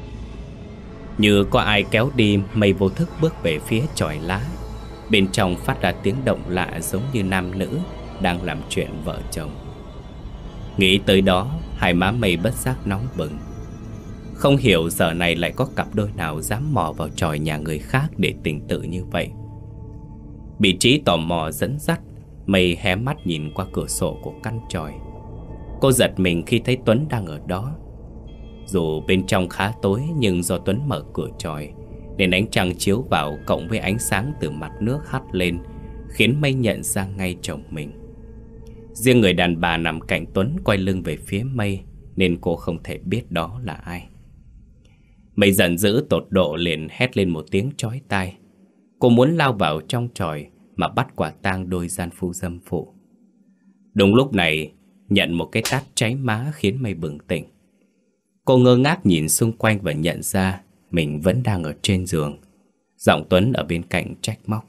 Như có ai kéo đi, Mây vô thức bước về phía chòi lá. Bên trong phát ra tiếng động lạ giống như nam nữ đang làm chuyện vợ chồng. Nghĩ tới đó, hai má Mây bất giác nóng bừng. Không hiểu giờ này lại có cặp đôi nào dám mò vào chòi nhà người khác để tình tự như vậy. Bị trí tò mò dẫn dắt, Mây hé mắt nhìn qua cửa sổ của căn chòi. Cô giật mình khi thấy Tuấn đang ở đó. Dù bên trong khá tối nhưng do Tuấn mở cửa chòi nên ánh trăng chiếu vào cộng với ánh sáng từ mặt nước hắt lên khiến Mây nhận ra ngay chồng mình. Riêng người đàn bà nằm cạnh Tuấn quay lưng về phía Mây nên cô không thể biết đó là ai. Mây giận dữ tột độ liền hét lên một tiếng chói tai. Cô muốn lao vào trong chòi mà bắt quả tang đôi gian phu dâm phụ. Đúng lúc này, nhận một cái tát cháy má khiến Mây bừng tỉnh. Cô ngơ ngác nhìn xung quanh và nhận ra mình vẫn đang ở trên giường. Giọng Tuấn ở bên cạnh trách móc: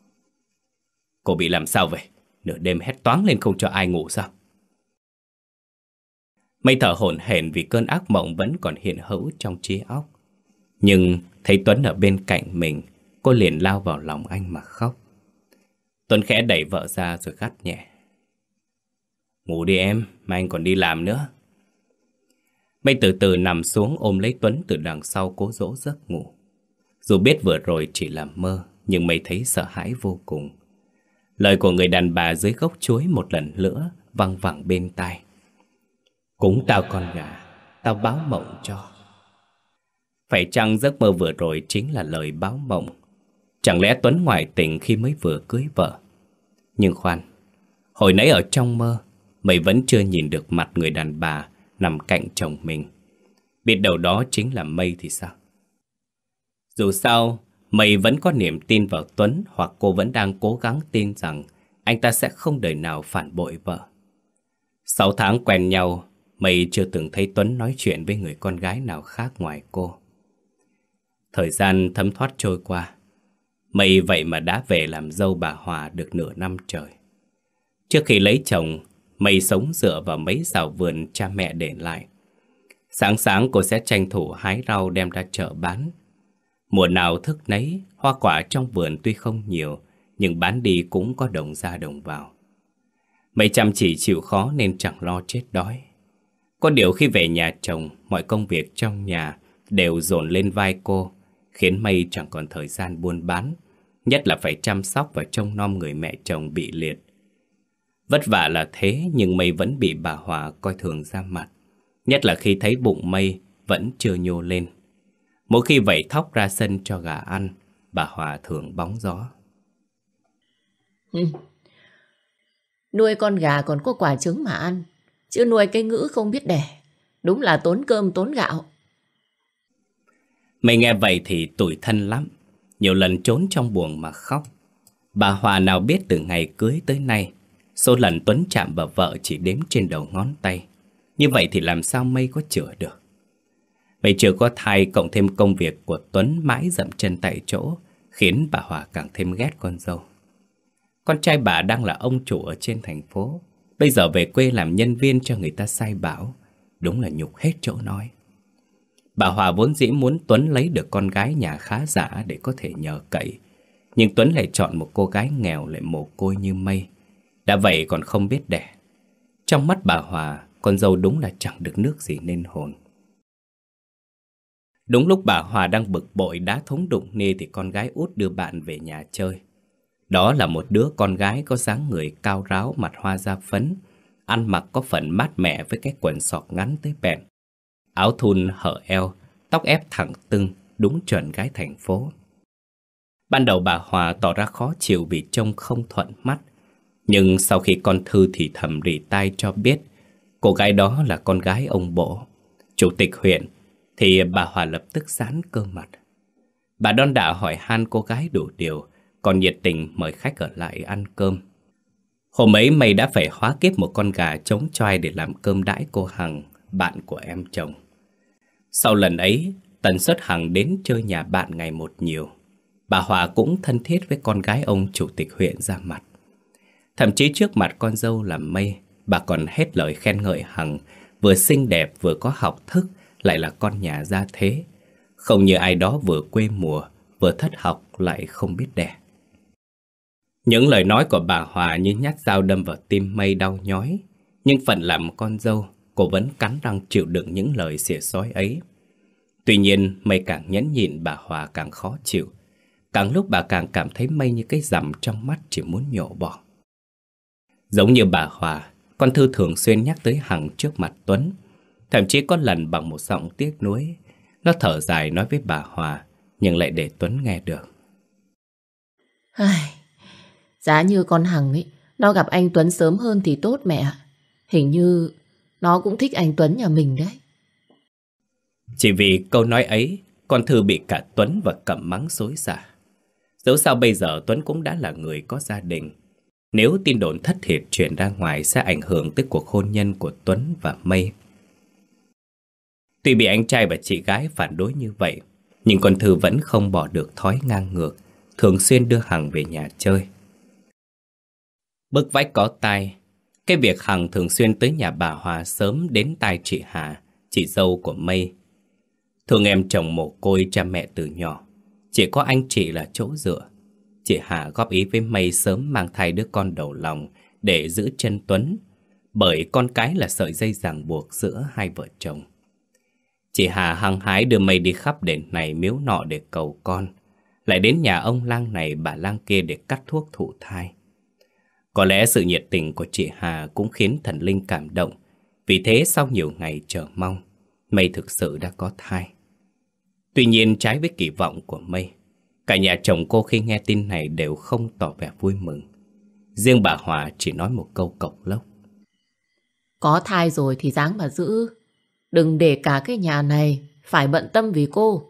Cô bị làm sao vậy? Nửa đêm hét toáng lên không cho ai ngủ sao? Mây thở hổn hển vì cơn ác mộng vẫn còn hiện hữu trong trí óc. Nhưng thấy Tuấn ở bên cạnh mình, cô liền lao vào lòng anh mà khóc. Tuấn khẽ đẩy vợ ra rồi gắt nhẹ: Ngủ đi em, mai anh còn đi làm nữa. Mây từ từ nằm xuống ôm lấy Tuấn từ đằng sau cố dỗ giấc ngủ. Dù biết vừa rồi chỉ là mơ, nhưng Mây thấy sợ hãi vô cùng. Lời của người đàn bà dưới gốc chuối một lần nữa văng vẳng bên tai: Cúng tao con gà, tao báo mộng cho. Phải chăng giấc mơ vừa rồi chính là lời báo mộng? Chẳng lẽ Tuấn ngoại tình khi mới vừa cưới vợ? Nhưng khoan, hồi nãy ở trong mơ, Mây vẫn chưa nhìn được mặt người đàn bà nằm cạnh chồng mình. Biết đâu đó chính là Mây thì sao? Dù sao, Mây vẫn có niềm tin vào Tuấn, hoặc cô vẫn đang cố gắng tin rằng anh ta sẽ không đời nào phản bội vợ. Sáu tháng quen nhau, Mây chưa từng thấy Tuấn nói chuyện với người con gái nào khác ngoài cô. Thời gian thấm thoát trôi qua, Mây vậy mà đã về làm dâu bà Hòa được nửa năm trời. Trước khi lấy chồng, Mây sống dựa vào mấy rào vườn cha mẹ để lại. Sáng sáng cô sẽ tranh thủ hái rau đem ra chợ bán. Mùa nào thức nấy, hoa quả trong vườn tuy không nhiều, nhưng bán đi cũng có đồng ra đồng vào. Mây chăm chỉ chịu khó nên chẳng lo chết đói. Có điều khi về nhà chồng, mọi công việc trong nhà đều dồn lên vai cô, khiến Mây chẳng còn thời gian buôn bán, nhất là phải chăm sóc và trông nom người mẹ chồng bị liệt. Vất vả là thế nhưng Mây vẫn bị bà Hòa coi thường ra mặt, nhất là khi thấy bụng Mây vẫn chưa nhô lên. Mỗi khi vẩy thóc ra sân cho gà ăn, bà Hòa thường bóng gió. Ừ. Nuôi con gà còn có quả trứng mà ăn, chứ nuôi cái ngữ không biết đẻ, đúng là tốn cơm tốn gạo. Mây nghe vậy thì tủi thân lắm, nhiều lần trốn trong buồng mà khóc. Bà Hòa nào biết từ ngày cưới tới nay, số lần Tuấn chạm vào vợ chỉ đếm trên đầu ngón tay. Như vậy thì làm sao Mây có chữa được? Mây chưa có thai cộng thêm công việc của Tuấn mãi dậm chân tại chỗ, khiến bà Hòa càng thêm ghét con dâu. Con trai bà đang là ông chủ ở trên thành phố, bây giờ về quê làm nhân viên cho người ta sai bảo, đúng là nhục hết chỗ nói. Bà Hòa vốn dĩ muốn Tuấn lấy được con gái nhà khá giả để có thể nhờ cậy, nhưng Tuấn lại chọn một cô gái nghèo lại mồ côi như Mây, đã vậy còn không biết đẻ. Trong mắt bà Hòa, con dâu đúng là chẳng được nước gì nên hồn. Đúng lúc bà Hòa đang bực bội đá thúng đụng nê thì con gái út đưa bạn về nhà chơi. Đó là một đứa con gái có dáng người cao ráo, mặt hoa da phấn, ăn mặc có phần mát mẻ với cái quần sọt ngắn tới bẹn, áo thun hở eo, tóc ép thẳng tưng, đúng chuẩn gái thành phố. Ban đầu bà Hòa tỏ ra khó chịu vì trông không thuận mắt, nhưng sau khi con Thư thì thầm rỉ tai cho biết cô gái đó là con gái ông Bổ, chủ tịch huyện, thì bà Hòa lập tức giãn cơ mặt. Bà đon đả hỏi han cô gái đủ điều, còn nhiệt tình mời khách ở lại ăn cơm. Hôm ấy Mây đã phải hóa kiếp một con gà trống choai để làm cơm đãi cô Hằng, bạn của em chồng. Sau lần ấy, tần suất Hằng đến chơi nhà bạn ngày một nhiều. Bà Hòa cũng thân thiết với con gái ông chủ tịch huyện ra mặt. Thậm chí trước mặt con dâu là Mây, bà còn hết lời khen ngợi Hằng, vừa xinh đẹp vừa có học thức, lại là con nhà gia thế. Không như ai đó vừa quê mùa, vừa thất học lại không biết đẻ. Những lời nói của bà Hòa như nhát dao đâm vào tim Mây đau nhói, nhưng phận làm con dâu, cô vẫn cắn răng chịu đựng những lời xỉa xói ấy. Tuy nhiên, Mây càng nhẫn nhịn bà Hòa càng khó chịu. Càng lúc bà càng cảm thấy Mây như cái rằm trong mắt chỉ muốn nhổ bỏ. Giống như bà Hòa, con Thư thường xuyên nhắc tới Hằng trước mặt Tuấn. Thậm chí có lần bằng một giọng tiếc nuối, nó thở dài nói với bà Hòa, nhưng lại để Tuấn nghe được. Ai, giá như con Hằng ấy, nó gặp anh Tuấn sớm hơn thì tốt mẹ ạ. Hình như nó cũng thích anh Tuấn nhà mình đấy. Chỉ vì câu nói ấy, con Thư bị cả Tuấn và Cẩm mắng xối xả. Dẫu sao bây giờ Tuấn cũng đã là người có gia đình. Nếu tin đồn thất thiệt truyền ra ngoài sẽ ảnh hưởng tới cuộc hôn nhân của Tuấn và Mây. Tuy bị anh trai và chị gái phản đối như vậy, nhưng con Thư vẫn không bỏ được thói ngang ngược, thường xuyên đưa Hằng về nhà chơi. Bức vách có tai, cái việc Hằng thường xuyên tới nhà bà Hòa sớm đến tai chị Hà, chị dâu của Mây. Thương em chồng mồ côi cha mẹ từ nhỏ, chỉ có anh chị là chỗ dựa. Chị Hà góp ý với Mây sớm mang thai đứa con đầu lòng để giữ chân Tuấn, bởi con cái là sợi dây ràng buộc giữa hai vợ chồng. Chị Hà hăng hái đưa Mây đi khắp đền này miếu nọ để cầu con, lại đến nhà ông lang này bà lang kia để cắt thuốc thụ thai. Có lẽ sự nhiệt tình của chị Hà cũng khiến thần linh cảm động, vì thế sau nhiều ngày chờ mong, Mây thực sự đã có thai. Tuy nhiên trái với kỳ vọng của Mây, cả nhà chồng cô khi nghe tin này đều không tỏ vẻ vui mừng. Riêng bà Hòa chỉ nói một câu cộc lốc. Có thai rồi thì dáng mà giữ, đừng để cả cái nhà này phải bận tâm vì cô.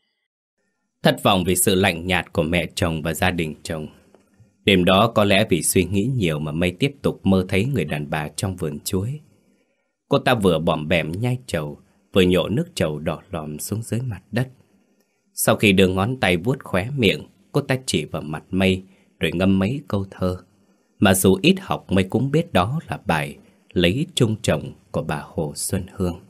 Thất vọng vì sự lạnh nhạt của mẹ chồng và gia đình chồng. Đêm đó có lẽ vì suy nghĩ nhiều mà Mây tiếp tục mơ thấy người đàn bà trong vườn chuối. Cô ta vừa bỏm bẻm nhai trầu, vừa nhổ nước trầu đỏ lòm xuống dưới mặt đất. Sau khi đưa ngón tay vuốt khóe miệng, cô ta chỉ vào mặt Mây rồi ngâm mấy câu thơ. Mà dù ít học, Mây cũng biết đó là bài Lấy Chung Chồng của bà Hồ Xuân Hương.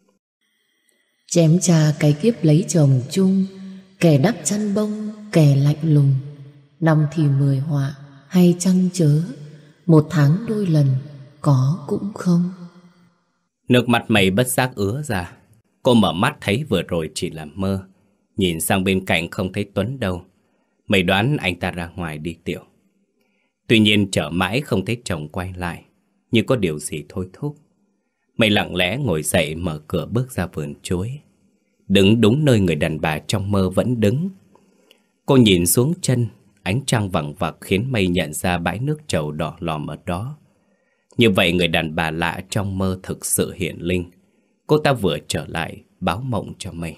Chém cha cái kiếp lấy chồng chung, kẻ đắp chăn bông, kẻ lạnh lùng. Năm thì mười họa, hay chăng chớ, một tháng đôi lần, có cũng không. Nước mắt Mây bất giác ứa ra. Cô mở mắt thấy vừa rồi chỉ là mơ. Nhìn sang bên cạnh không thấy Tuấn đâu. Mày đoán anh ta ra ngoài đi tiểu. Tuy nhiên chờ mãi không thấy chồng quay lại, như có điều gì thôi thúc. Mày lặng lẽ ngồi dậy mở cửa bước ra vườn chuối. Đứng đúng nơi người đàn bà trong mơ vẫn đứng. Cô nhìn xuống chân, ánh trăng vằng vặc khiến Mây nhận ra bãi nước trầu đỏ lòm ở đó. Như vậy người đàn bà lạ trong mơ thực sự hiện linh. Cô ta vừa trở lại báo mộng cho Mây.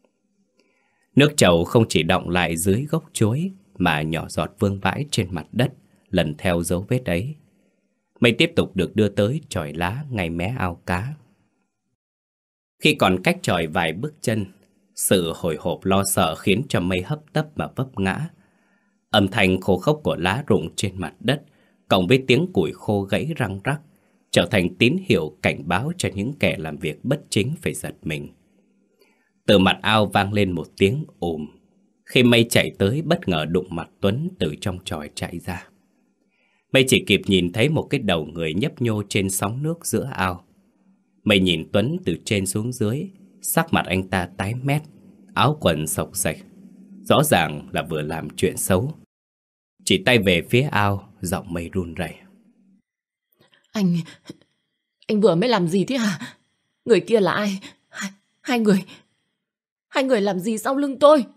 Nước trầu không chỉ đọng lại dưới gốc chuối mà nhỏ giọt vương vãi trên mặt đất, lần theo dấu vết ấy. Mây tiếp tục được đưa tới chòi lá ngay mé ao cá. Khi còn cách chòi vài bước chân, sự hồi hộp lo sợ khiến cho Mây hấp tấp mà vấp ngã. Âm thanh khô khốc của lá rụng trên mặt đất, cộng với tiếng củi khô gãy răng rắc, trở thành tín hiệu cảnh báo cho những kẻ làm việc bất chính phải giật mình. Từ mặt ao vang lên một tiếng ùm. Khi Mây chạy tới bất ngờ đụng mặt Tuấn từ trong chòi chạy ra. Mây chỉ kịp nhìn thấy một cái đầu người nhấp nhô trên sóng nước giữa ao. Mây nhìn Tuấn từ trên xuống dưới, sắc mặt anh ta tái mét, áo quần xộc xệch, rõ ràng là vừa làm chuyện xấu. Chỉ tay về phía ao, giọng Mây run rẩy. Anh... Anh vừa mới làm gì thế hả? Người kia là ai? Hai, hai người... Hai người làm gì sau lưng tôi?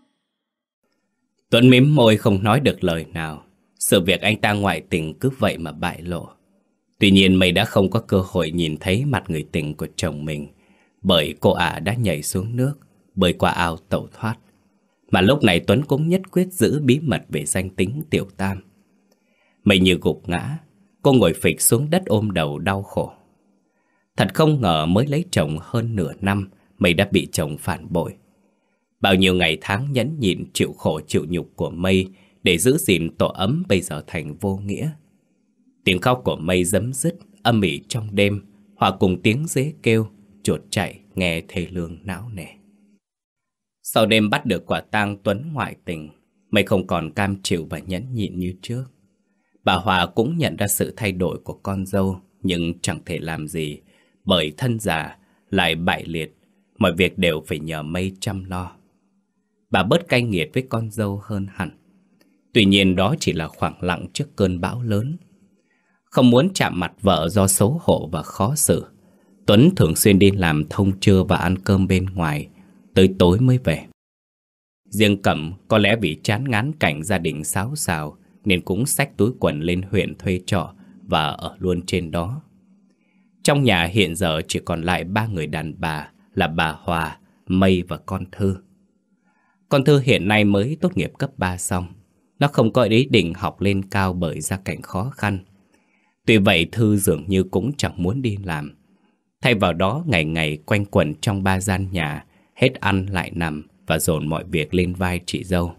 Tuấn mím môi không nói được lời nào. Sự việc anh ta ngoại tình cứ vậy mà bại lộ. Tuy nhiên Mây đã không có cơ hội nhìn thấy mặt người tình của chồng mình, bởi cô ả đã nhảy xuống nước, bơi qua ao tẩu thoát. Mà lúc này Tuấn cũng nhất quyết giữ bí mật về danh tính Tiểu Tam. Mây như gục ngã, cô ngồi phịch xuống đất ôm đầu đau khổ. Thật không ngờ mới lấy chồng hơn nửa năm, Mây đã bị chồng phản bội. Bao nhiêu ngày tháng nhẫn nhịn chịu khổ chịu nhục của Mây để giữ gìn tổ ấm bây giờ thành vô nghĩa. Tiếng khóc của Mây rấm rứt, âm ỉ trong đêm, hòa cùng tiếng dế kêu, chuột chạy nghe thê lương não nề. Sau đêm bắt được quả tang Tuấn ngoại tình, Mây không còn cam chịu và nhẫn nhịn như trước. Bà Hòa cũng nhận ra sự thay đổi của con dâu, nhưng chẳng thể làm gì, bởi thân già lại bại liệt, mọi việc đều phải nhờ Mây chăm lo. Bà bớt cay nghiệt với con dâu hơn hẳn. Tuy nhiên đó chỉ là khoảng lặng trước cơn bão lớn. Không muốn chạm mặt vợ do xấu hổ và khó xử, Tuấn thường xuyên đi làm thông trưa và ăn cơm bên ngoài, tới tối mới về. Riêng Cẩm có lẽ vì chán ngán cảnh gia đình xáo xào nên cũng xách túi quần lên huyện thuê trọ và ở luôn trên đó. Trong nhà hiện giờ chỉ còn lại ba người đàn bà là bà Hòa, Mây và con Thư. Con Thư hiện nay mới tốt nghiệp cấp ba xong. Nó không có ý định học lên cao bởi gia cảnh khó khăn. Tuy vậy Thư dường như cũng chẳng muốn đi làm. Thay vào đó ngày ngày quanh quẩn trong ba gian nhà, hết ăn lại nằm và dồn mọi việc lên vai chị dâu.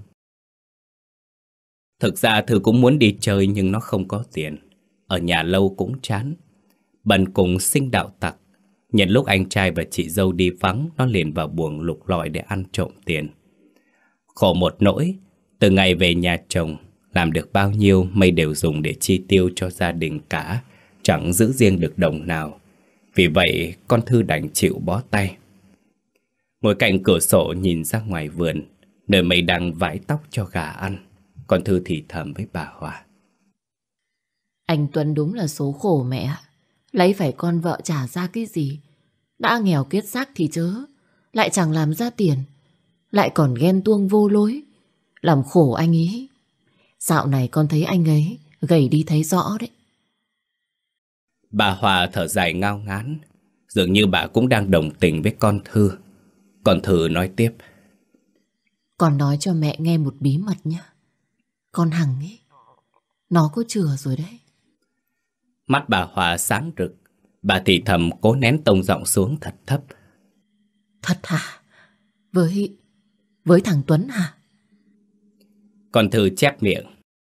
Thực ra Thư cũng muốn đi chơi nhưng nó không có tiền. Ở nhà lâu cũng chán. Bần cùng sinh đạo tặc. Nhận lúc anh trai và chị dâu đi vắng, nó liền vào buồng lục lọi để ăn trộm tiền. Khổ một nỗi, từ ngày về nhà chồng, làm được bao nhiêu Mây đều dùng để chi tiêu cho gia đình cả, chẳng giữ riêng được đồng nào. Vì vậy con Thư đành chịu bó tay. Ngồi cạnh cửa sổ nhìn ra ngoài vườn, nơi Mây đang vải tóc cho gà ăn, con Thư thì thầm với bà Hòa. Anh Tuấn đúng là số khổ mẹ ạ. Lấy phải con vợ trả ra cái gì? Đã nghèo kiết xác thì chớ, lại chẳng làm ra tiền, lại còn ghen tuông vô lối, làm khổ anh ấy. Dạo này con thấy anh ấy gầy đi thấy rõ đấy. Bà Hòa thở dài ngao ngán, dường như bà cũng đang đồng tình với con Thư. Con Thư nói tiếp. Con nói cho mẹ nghe một bí mật nhé. Con Hằng ấy, nó có chừa rồi đấy. Mắt bà Hòa sáng rực, bà thì thầm cố nén tông giọng xuống thật thấp. Thật hả? Với... với thằng Tuấn hả? Con Thư chép miệng.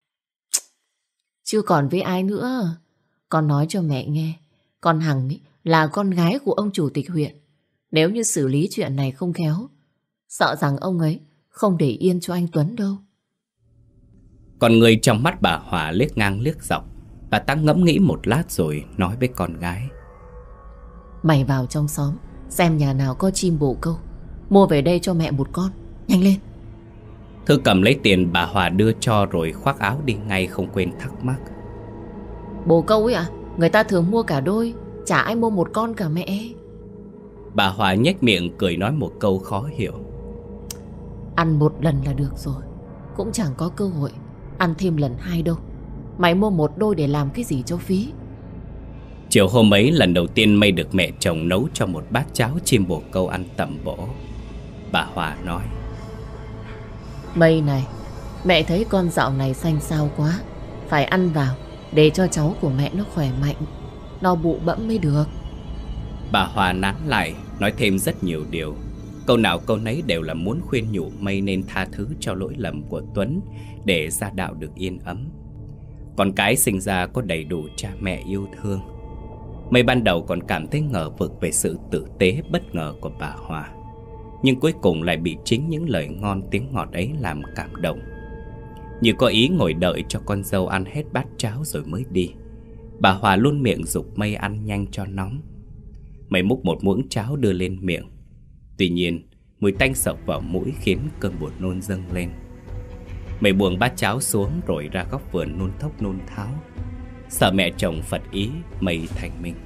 Chứ còn với ai nữa. Con nói cho mẹ nghe, con Hằng ấy là con gái của ông chủ tịch huyện. Nếu như xử lý chuyện này không khéo, sợ rằng ông ấy không để yên cho anh Tuấn đâu. Còn người trong mắt bà Hòa liếc ngang liếc dọc. Bà ta ngẫm nghĩ một lát rồi nói với con gái. Mày vào trong xóm xem nhà nào có chim bồ câu, mua về đây cho mẹ một con. Nhanh lên. Thư cầm lấy tiền bà Hòa đưa cho rồi khoác áo đi ngay, không quên thắc mắc. Bồ câu ấy à? Người ta thường mua cả đôi, chả ai mua một con cả mẹ. Bà Hòa nhếch miệng cười nói một câu khó hiểu. Ăn một lần là được rồi, cũng chẳng có cơ hội ăn thêm lần hai đâu. Mày mua một đôi để làm cái gì cho phí. Chiều hôm ấy lần đầu tiên Mây được mẹ chồng nấu cho một bát cháo chim bồ câu ăn tẩm bổ. Bà Hòa nói. Mây này, mẹ thấy con dạo này xanh xao quá, phải ăn vào để cho cháu của mẹ nó khỏe mạnh, no bụ bẫm mới được. Bà Hòa nán lại, nói thêm rất nhiều điều. Câu nào câu nấy đều là muốn khuyên nhủ Mây nên tha thứ cho lỗi lầm của Tuấn, để gia đạo được yên ấm. Con cái sinh ra có đầy đủ cha mẹ yêu thương. Mây ban đầu còn cảm thấy ngờ vực về sự tử tế bất ngờ của bà Hòa, nhưng cuối cùng lại bị chính những lời ngon tiếng ngọt ấy làm cảm động. Như có ý ngồi đợi cho con dâu ăn hết bát cháo rồi mới đi, bà Hòa luôn miệng giục Mây ăn nhanh cho nóng. Mây múc một muỗng cháo đưa lên miệng. Tuy nhiên mùi tanh sộc vào mũi khiến cơn buồn nôn dâng lên. Mây buông bát cháo xuống rồi ra góc vườn nôn thốc nôn tháo. Sợ mẹ chồng phật ý, Mây thành minh.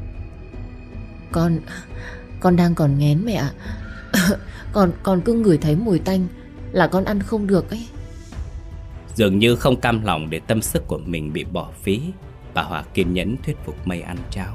Con Con đang còn nghén mẹ ạ. Con Con cứ ngửi thấy mùi tanh là con ăn không được ấy. Dường như không cam lòng để tâm sức của mình bị bỏ phí, bà Hòa kiên nhẫn thuyết phục Mây ăn cháo.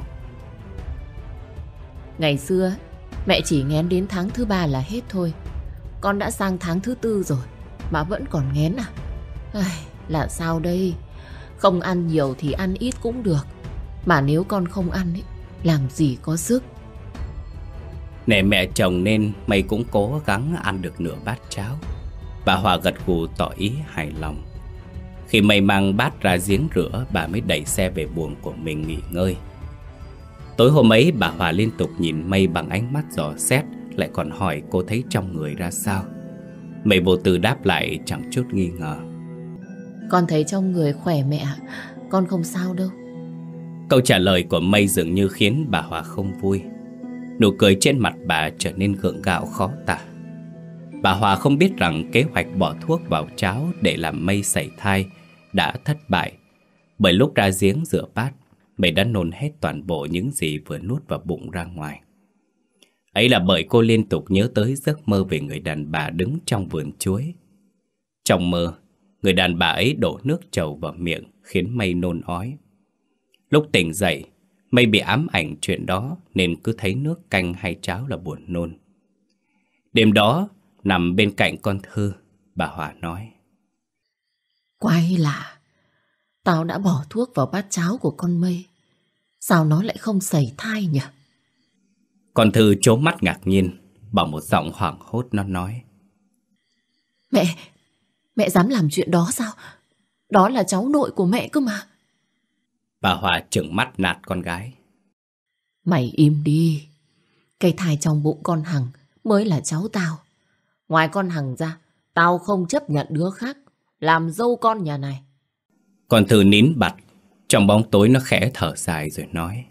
Ngày xưa mẹ chỉ nghén đến tháng thứ ba là hết thôi. Con đã sang tháng thứ tư rồi mà vẫn còn nghén à? Ai, là sao đây? Không ăn nhiều thì ăn ít cũng được, mà nếu con không ăn ấy, làm gì có sức. Nể mẹ chồng nên Mây cũng cố gắng ăn được nửa bát cháo. Bà Hòa gật gù tỏ ý hài lòng. Khi Mây mang bát ra giếng rửa, bà mới đẩy xe về buồng của mình nghỉ ngơi. Tối hôm ấy bà Hòa liên tục nhìn Mây bằng ánh mắt dò xét, lại còn hỏi cô thấy trong người ra sao. Mây vô tư đáp lại chẳng chút nghi ngờ. Con thấy trong người khỏe mẹ ạ, con không sao đâu. Câu trả lời của Mây dường như khiến bà Hòa không vui. Nụ cười trên mặt bà trở nên gượng gạo khó tả. Bà Hòa không biết rằng kế hoạch bỏ thuốc vào cháo để làm Mây sảy thai đã thất bại, bởi lúc ra giếng rửa bát, Mây đã nôn hết toàn bộ những gì vừa nuốt vào bụng ra ngoài. Ấy là bởi cô liên tục nhớ tới giấc mơ về người đàn bà đứng trong vườn chuối. Trong mơ, người đàn bà ấy đổ nước trầu vào miệng khiến Mây nôn ói. Lúc tỉnh dậy, Mây bị ám ảnh chuyện đó nên cứ thấy nước canh hay cháo là buồn nôn. Đêm đó, nằm bên cạnh con Thư, bà Hòa nói. Quái lạ, tao đã bỏ thuốc vào bát cháo của con Mây, sao nó lại không sảy thai nhỉ? Con Thư trố mắt ngạc nhiên, bằng một giọng hoảng hốt nó nói. Mẹ, mẹ dám làm chuyện đó sao? Đó là cháu nội của mẹ cơ mà. Bà Hòa trừng mắt nạt con gái. Mày im đi, cái thai trong bụng con Hằng mới là cháu tao. Ngoài con Hằng ra, tao không chấp nhận đứa khác làm dâu con nhà này. Con Thư nín bặt, trong bóng tối nó khẽ thở dài rồi nói.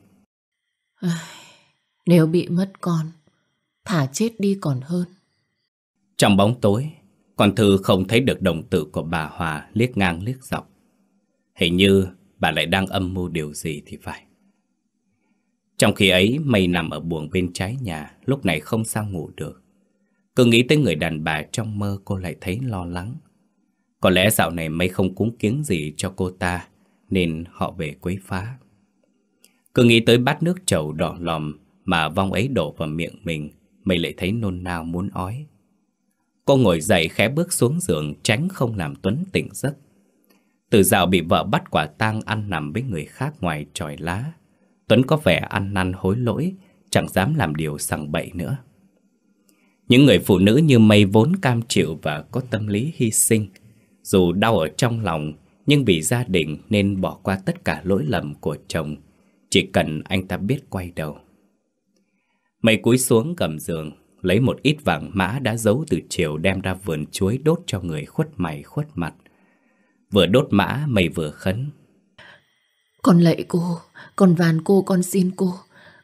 Nếu bị mất con, thả chết đi còn hơn. Trong bóng tối, con Thư không thấy được đồng tử của bà Hòa liếc ngang liếc dọc. Hình như bà lại đang âm mưu điều gì thì phải. Trong khi ấy, Mây nằm ở buồng bên trái nhà, lúc này không sao ngủ được. Cứ nghĩ tới người đàn bà trong mơ, cô lại thấy lo lắng. Có lẽ dạo này Mây không cúng kiếng gì cho cô ta nên họ về quấy phá. Cứ nghĩ tới bát nước trầu đỏ lòm mà vong ấy đổ vào miệng mình, Mây lại thấy nôn nao muốn ói. Cô ngồi dậy khẽ bước xuống giường tránh không làm Tuấn tỉnh giấc. Từ dạo bị vợ bắt quả tang ăn nằm với người khác ngoài chòi lá, Tuấn có vẻ ăn năn hối lỗi, chẳng dám làm điều sằng bậy nữa. Những người phụ nữ như Mây vốn cam chịu và có tâm lý hy sinh. Dù đau ở trong lòng, nhưng vì gia đình nên bỏ qua tất cả lỗi lầm của chồng, chỉ cần anh ta biết quay đầu. Mây cúi xuống gầm giường, lấy một ít vàng mã đã giấu từ chiều đem ra vườn chuối đốt cho người khuất mày khuất mặt. Vừa đốt mã, Mây vừa khấn. Con lạy cô, con van cô, con xin cô. Cô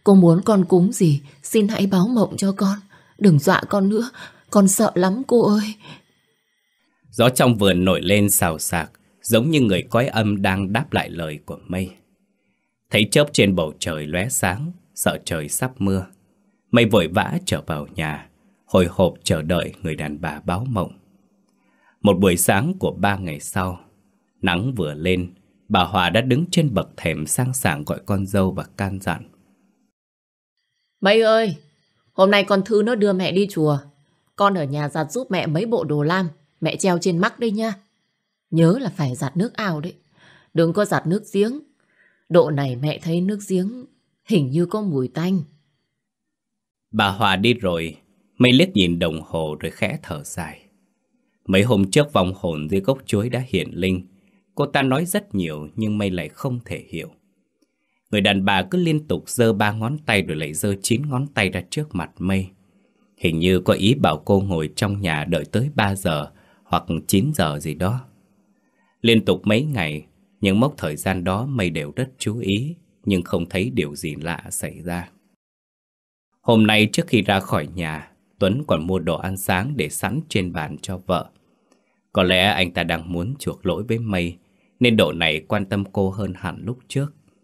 Cô muốn con cúng gì, xin hãy báo mộng cho con. Đừng dọa con nữa, con sợ lắm cô ơi. Gió trong vườn nổi lên xào xạc, giống như người cõi âm đang đáp lại lời của mây. Thấy chớp trên bầu trời lóe sáng, sợ trời sắp mưa. Mây vội vã trở vào nhà, hồi hộp chờ đợi người đàn bà báo mộng. Một buổi sáng của ba ngày sau, nắng vừa lên, bà Hòa đã đứng trên bậc thềm sang sảng gọi con dâu và can dặn. Mây ơi, hôm nay con Thư nó đưa mẹ đi chùa. Con ở nhà giặt giúp mẹ mấy bộ đồ lam, mẹ treo trên mắc đây nha. Nhớ là phải giặt nước ao đấy, đừng có giặt nước giếng. Độ này mẹ thấy nước giếng hình như có mùi tanh. Bà Hòa đi rồi, Mây liếc nhìn đồng hồ rồi khẽ thở dài. Mấy hôm trước vong hồn dưới gốc chuối đã hiện linh. Cô ta nói rất nhiều nhưng Mây lại không thể hiểu. Người đàn bà cứ liên tục giơ ba ngón tay rồi lại giơ chín ngón tay ra trước mặt Mây. Hình như có ý bảo cô ngồi trong nhà đợi tới ba giờ hoặc chín giờ gì đó. Liên tục mấy ngày, những mốc thời gian đó Mây đều rất chú ý, nhưng không thấy điều gì lạ xảy ra. Hôm nay trước khi ra khỏi nhà, Tuấn còn mua đồ ăn sáng để sẵn trên bàn cho vợ. Có lẽ anh ta đang muốn chuộc lỗi với Mây, nên độ này quan tâm cô hơn hẳn lúc trước.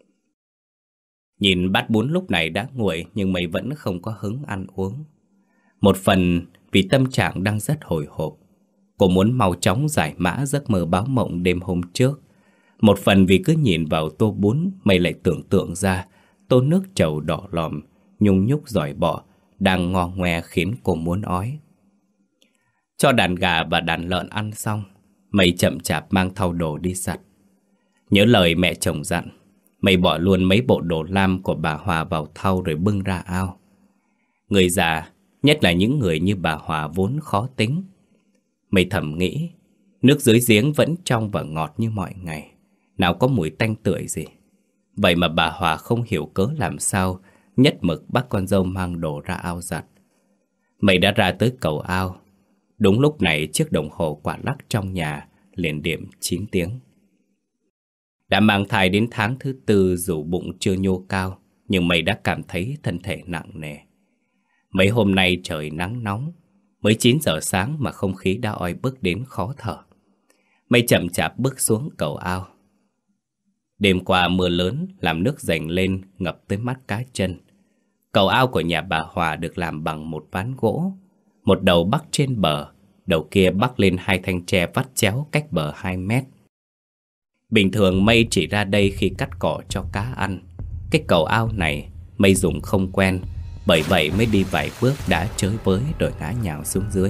Nhìn bát bún lúc này đã nguội nhưng Mây vẫn không có hứng ăn uống. Một phần vì tâm trạng đang rất hồi hộp. Cô muốn mau chóng giải mã giấc mơ báo mộng đêm hôm trước. Một phần vì cứ nhìn vào tô bún, Mây lại tưởng tượng ra tô nước trầu đỏ lòm, nhung nhúc giỏi bọ, đang ngo ngoe khiến cô muốn ói. Cho đàn gà và đàn lợn ăn xong, Mây chậm chạp mang thau đồ đi giặt. Nhớ lời mẹ chồng dặn, Mây bỏ luôn mấy bộ đồ lam của bà Hòa vào thau rồi bưng ra ao. Người già, nhất là những người như bà Hòa vốn khó tính. Mây thầm nghĩ, nước dưới giếng vẫn trong và ngọt như mọi ngày, nào có mùi tanh tưởi gì. Vậy mà bà Hòa không hiểu cớ làm sao nhất mực bắt con dâu mang đồ ra ao giặt. Mây đã ra tới cầu ao. Đúng lúc này chiếc đồng hồ quả lắc trong nhà liền điểm chín tiếng. Đã mang thai đến tháng thứ tư dù bụng chưa nhô cao, nhưng Mây đã cảm thấy thân thể nặng nề. Mấy hôm nay trời nắng nóng, mới chín giờ sáng mà không khí đã oi bức đến khó thở. Mây chậm chạp bước xuống cầu ao. Đêm qua mưa lớn làm nước dành lên ngập tới mắt cá chân. Cầu ao của nhà bà Hòa được làm bằng một ván gỗ. Một đầu bắc trên bờ, đầu kia bắc lên hai thanh tre vắt chéo cách bờ hai mét. Bình thường Mây chỉ ra đây khi cắt cỏ cho cá ăn. Cái cầu ao này Mây dùng không quen, bởi vậy mới đi vài bước đã chới với rồi ngã nhào xuống dưới.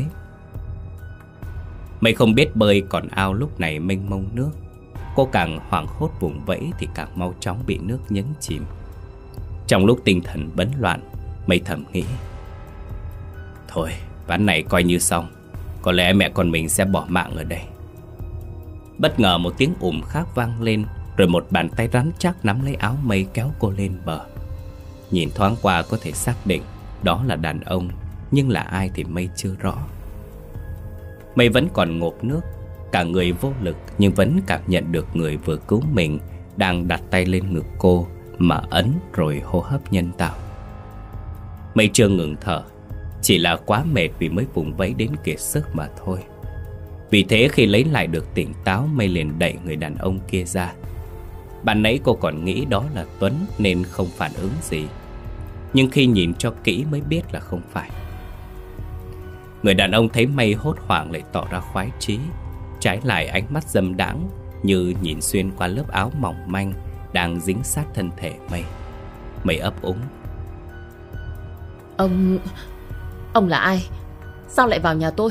Mây không biết bơi còn ao lúc này mênh mông nước. Cô càng hoảng hốt vùng vẫy thì càng mau chóng bị nước nhấn chìm. Trong lúc tinh thần bấn loạn, Mây thầm nghĩ, thôi, ván này coi như xong. Có lẽ mẹ con mình sẽ bỏ mạng ở đây. Bất ngờ một tiếng ùm khác vang lên, rồi một bàn tay rắn chắc nắm lấy áo Mây kéo cô lên bờ. Nhìn thoáng qua có thể xác định đó là đàn ông, nhưng là ai thì Mây chưa rõ. Mây vẫn còn ngộp nước, cả người vô lực, nhưng vẫn cảm nhận được người vừa cứu mình đang đặt tay lên ngực cô mà ấn rồi hô hấp nhân tạo. Mây chưa ngừng thở, chỉ là quá mệt vì mới vùng vẫy đến kiệt sức mà thôi. Vì thế khi lấy lại được tỉnh táo, Mây liền đẩy người đàn ông kia ra. Ban nãy cô còn nghĩ đó là Tuấn nên không phản ứng gì, nhưng khi nhìn cho kỹ mới biết là không phải. Người đàn ông thấy Mây hốt hoảng lại tỏ ra khoái chí. Trái lại ánh mắt dâm đãng như nhìn xuyên qua lớp áo mỏng manh đang dính sát thân thể Mây. Mây ấp úng, Ông... Ông là ai? Sao lại vào nhà tôi?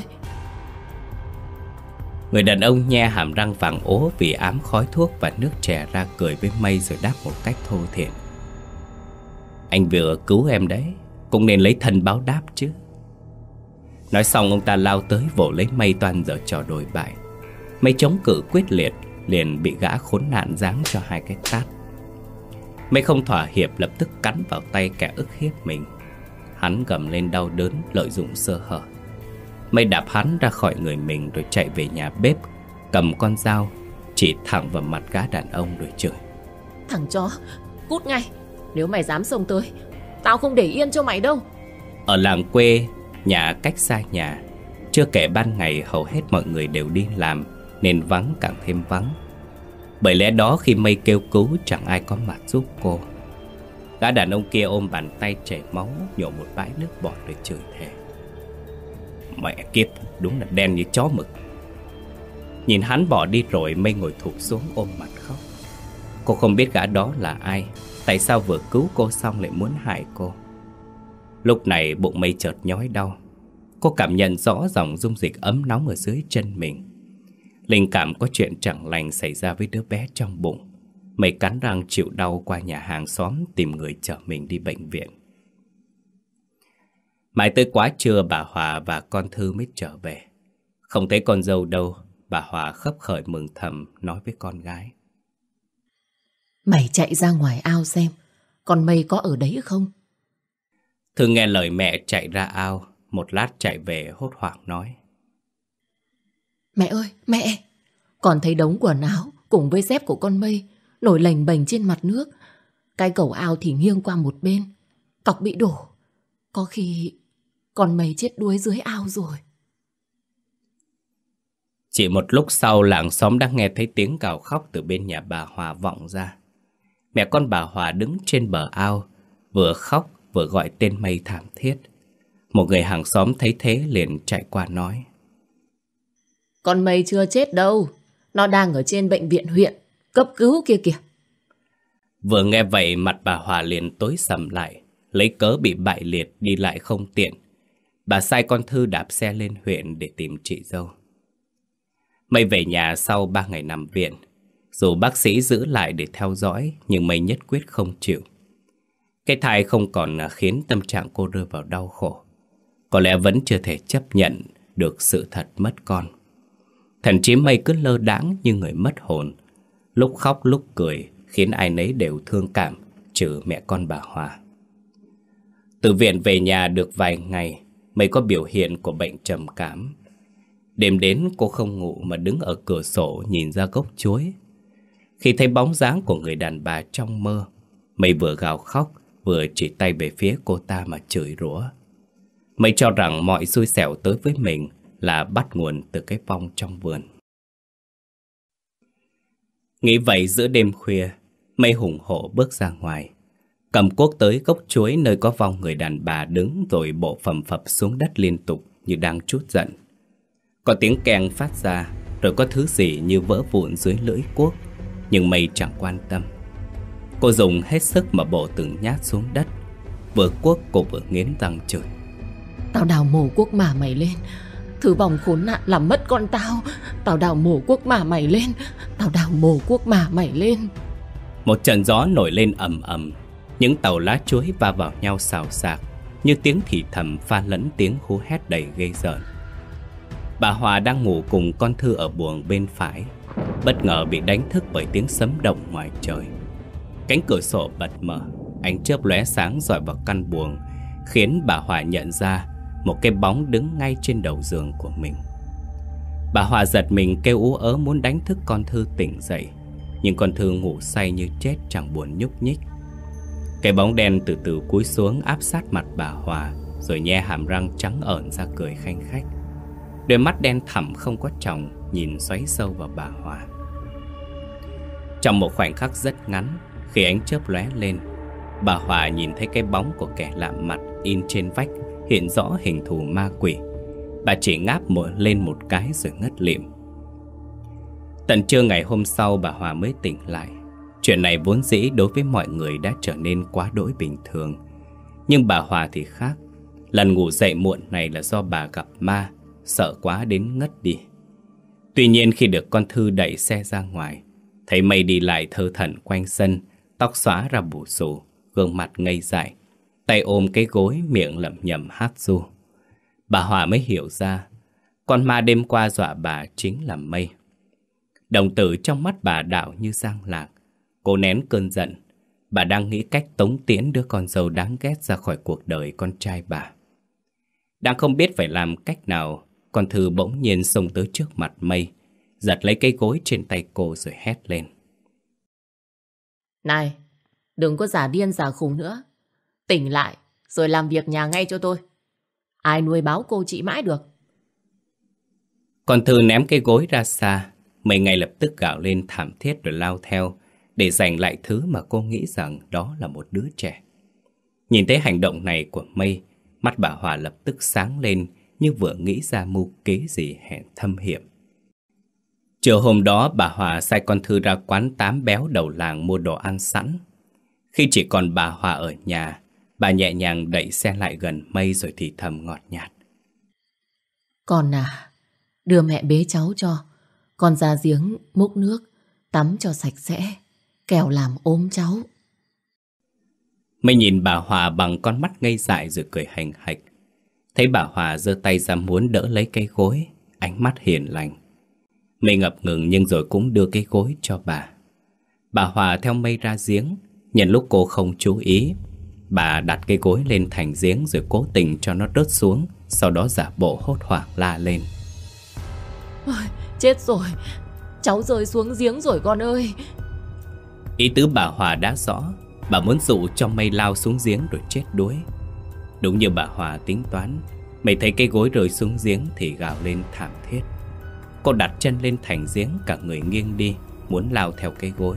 Người đàn ông nhe hàm răng vàng ố vì ám khói thuốc và nước chè ra cười với Mây rồi đáp một cách thô thiển, anh vừa cứu em đấy, cũng nên lấy thân báo đáp chứ. Nói xong ông ta lao tới vỗ lấy Mây toan giở trò đồi bại. Mây chống cự quyết liệt, liền bị gã khốn nạn giáng cho hai cái tát. Mây không thỏa hiệp, lập tức cắn vào tay kẻ ức hiếp mình. Hắn gầm lên đau đớn, lợi dụng sơ hở. Mây đạp hắn ra khỏi người mình rồi chạy về nhà bếp, cầm con dao chỉ thẳng vào mặt gã đàn ông rồi chửi, thằng chó, cút ngay. Nếu mày dám xông tới Tao không để yên cho mày đâu. Ở làng quê, nhà cách xa nhà, chưa kể ban ngày hầu hết mọi người đều đi làm, nên vắng càng thêm vắng. Bởi lẽ đó khi Mây kêu cứu chẳng ai có mặt giúp cô. Gã đàn ông kia ôm bàn tay chảy máu, nhổ một bãi nước bọt để chửi thề. Mẹ kiếp, đúng là đen như chó mực. Nhìn hắn bỏ đi rồi, Mây ngồi thụp xuống ôm mặt khóc. Cô không biết gã đó là ai, tại sao vừa cứu cô xong lại muốn hại cô. Lúc này bụng Mây chợt nhói đau. Cô cảm nhận rõ dòng dung dịch ấm nóng ở dưới chân mình. Linh cảm có chuyện chẳng lành xảy ra với đứa bé trong bụng. Mây cắn răng chịu đau qua nhà hàng xóm tìm người chở mình đi bệnh viện. Mãi tới quá trưa bà Hòa và con Thư mới trở về. Không thấy con dâu đâu, bà Hòa khấp khởi mừng thầm nói với con gái. Mày chạy ra ngoài ao xem, con Mây có ở đấy không? Thư nghe lời mẹ chạy ra ao, một lát chạy về hốt hoảng nói. Mẹ ơi, mẹ! Con thấy đống quần áo cùng với dép của con Mây nổi lềnh bềnh trên mặt nước. Cái cầu ao thì nghiêng qua một bên, cọc bị đổ. Có khi con Mây chết đuối dưới ao rồi. Chỉ một lúc sau, làng xóm đã nghe thấy tiếng gào khóc từ bên nhà bà Hòa vọng ra. Mẹ con bà Hòa đứng trên bờ ao, vừa khóc vừa gọi tên Mây thảm thiết. Một người hàng xóm thấy thế liền chạy qua nói. Con Mây chưa chết đâu, nó đang ở trên bệnh viện huyện, cấp cứu kia kìa. Vừa nghe vậy mặt bà Hòa liền tối sầm lại, lấy cớ bị bại liệt đi lại không tiện. Bà sai con Thư đạp xe lên huyện để tìm chị dâu. Mây về nhà sau ba ngày nằm viện. Dù bác sĩ giữ lại để theo dõi, nhưng Mây nhất quyết không chịu. Cái thai không còn khiến tâm trạng cô rơi vào đau khổ. Có lẽ vẫn chưa thể chấp nhận được sự thật mất con. Thậm chí Mây cứ lơ đãng như người mất hồn, lúc khóc lúc cười, khiến ai nấy đều thương cảm, trừ mẹ con bà Hòa. Từ viện về nhà được vài ngày, Mây có biểu hiện của bệnh trầm cảm. Đêm đến cô không ngủ mà đứng ở cửa sổ nhìn ra gốc chuối. Khi thấy bóng dáng của người đàn bà trong mơ, Mây vừa gào khóc vừa chỉ tay về phía cô ta mà chửi rủa. Mây cho rằng mọi xui xẻo tới với mình là bắt nguồn từ cái vong trong vườn. Nghĩ vậy giữa đêm khuya, Mây hùng hổ bước ra ngoài, cầm cuốc tới gốc chuối nơi có vong người đàn bà đứng, rồi bộ phầm phập xuống đất liên tục như đang trút giận. Có tiếng keng phát ra, rồi có thứ gì như vỡ vụn dưới lưỡi cuốc, nhưng Mây chẳng quan tâm. Cô dùng hết sức mà bổ từng nhát xuống đất. Vừa cuốc cô vừa nghiến răng chửi. Tao đào mổ cuốc mà mày lên, thứ vòng khốn nạn làm mất con tao. Tao đào mổ cuốc mà mày lên, tao đào mổ cuốc mà mày lên. Một trận gió nổi lên ầm ầm, những tàu lá chuối va vào nhau xào xạc, như tiếng thì thầm pha lẫn tiếng hú hét đầy ghê rợn. Bà Hòa đang ngủ cùng con Thư ở buồng bên phải, bất ngờ bị đánh thức bởi tiếng sấm động ngoài trời. Cánh cửa sổ bật mở, ánh chớp lóe sáng rọi vào căn buồng, khiến bà Hòa nhận ra một cái bóng đứng ngay trên đầu giường của mình. Bà Hòa giật mình kêu ú ớ muốn đánh thức con Thư tỉnh dậy, nhưng con Thư ngủ say như chết chẳng buồn nhúc nhích. Cái bóng đen từ từ cúi xuống áp sát mặt bà Hòa, rồi nhe hàm răng trắng ởn ra cười khanh khách. Đôi mắt đen thẳm không có tròng nhìn xoáy sâu vào bà Hòa. Trong một khoảnh khắc rất ngắn, khi ánh chớp lóe lên, bà Hòa nhìn thấy cái bóng của kẻ lạ mặt in trên vách hiện rõ hình thù ma quỷ. Bà chỉ ngáp một lên một cái rồi ngất lịm. Tận trưa ngày hôm sau bà Hòa mới tỉnh lại. Chuyện này vốn dĩ đối với mọi người đã trở nên quá đỗi bình thường, nhưng bà Hòa thì khác. Lần ngủ dậy muộn này là do bà gặp ma, sợ quá đến ngất đi. Tuy nhiên khi được con Thư đẩy xe ra ngoài, thấy Mây đi lại thơ thẩn quanh sân, tóc xóa ra bù xù, gương mặt ngây dại, tay ôm cái gối, miệng lẩm nhẩm hát ru. Bà Hòa mới hiểu ra, con ma đêm qua dọa bà chính là Mây. Đồng tử trong mắt bà đảo như giang lạc. Cô nén cơn giận. Bà đang nghĩ cách tống tiễn đứa con dâu đáng ghét ra khỏi cuộc đời con trai bà. Đang không biết phải làm cách nào, con Thư bỗng nhiên xông tới trước mặt Mây, giật lấy cái gối trên tay cô rồi hét lên. Này, đừng có giả điên giả khùng nữa. Tỉnh lại rồi làm việc nhà ngay cho tôi. Ai nuôi báo cô chị mãi được. Con Thư ném cái gối ra xa. Mây ngay lập tức gào lên thảm thiết rồi lao theo để giành lại thứ mà cô nghĩ rằng đó là một đứa trẻ. Nhìn thấy hành động này của Mây, mắt bà Hòa lập tức sáng lên như vừa nghĩ ra mưu kế gì hèn thâm hiểm. Chiều hôm đó bà Hòa sai con Thư ra quán tám béo đầu làng mua đồ ăn sẵn. Khi chỉ còn bà Hòa ở nhà, bà nhẹ nhàng đẩy xe lại gần Mây rồi thì thầm ngọt nhạt. Con à, đưa mẹ bế cháu cho. Con ra giếng múc nước, tắm cho sạch sẽ, kẻo làm ốm cháu. Mây nhìn bà Hòa bằng con mắt ngây dại rồi cười hành hạch. Thấy bà Hòa giơ tay ra muốn đỡ lấy cái gối, ánh mắt hiền lành. Mây ngập ngừng nhưng rồi cũng đưa cái gối cho bà. Bà Hòa theo Mây ra giếng. Nhân lúc cô không chú ý, bà đặt cái gối lên thành giếng rồi cố tình cho nó rớt xuống. Sau đó giả bộ hốt hoảng la lên. Ôi, chết rồi, cháu rơi xuống giếng rồi con ơi. Ý tứ bà Hòa đã rõ. Bà muốn dụ cho Mây lao xuống giếng rồi chết đuối. Đúng như bà Hòa tính toán, Mây thấy cái gối rơi xuống giếng thì gào lên thảm thiết. Cô đặt chân lên thành giếng, cả người nghiêng đi, muốn lao theo cái gối.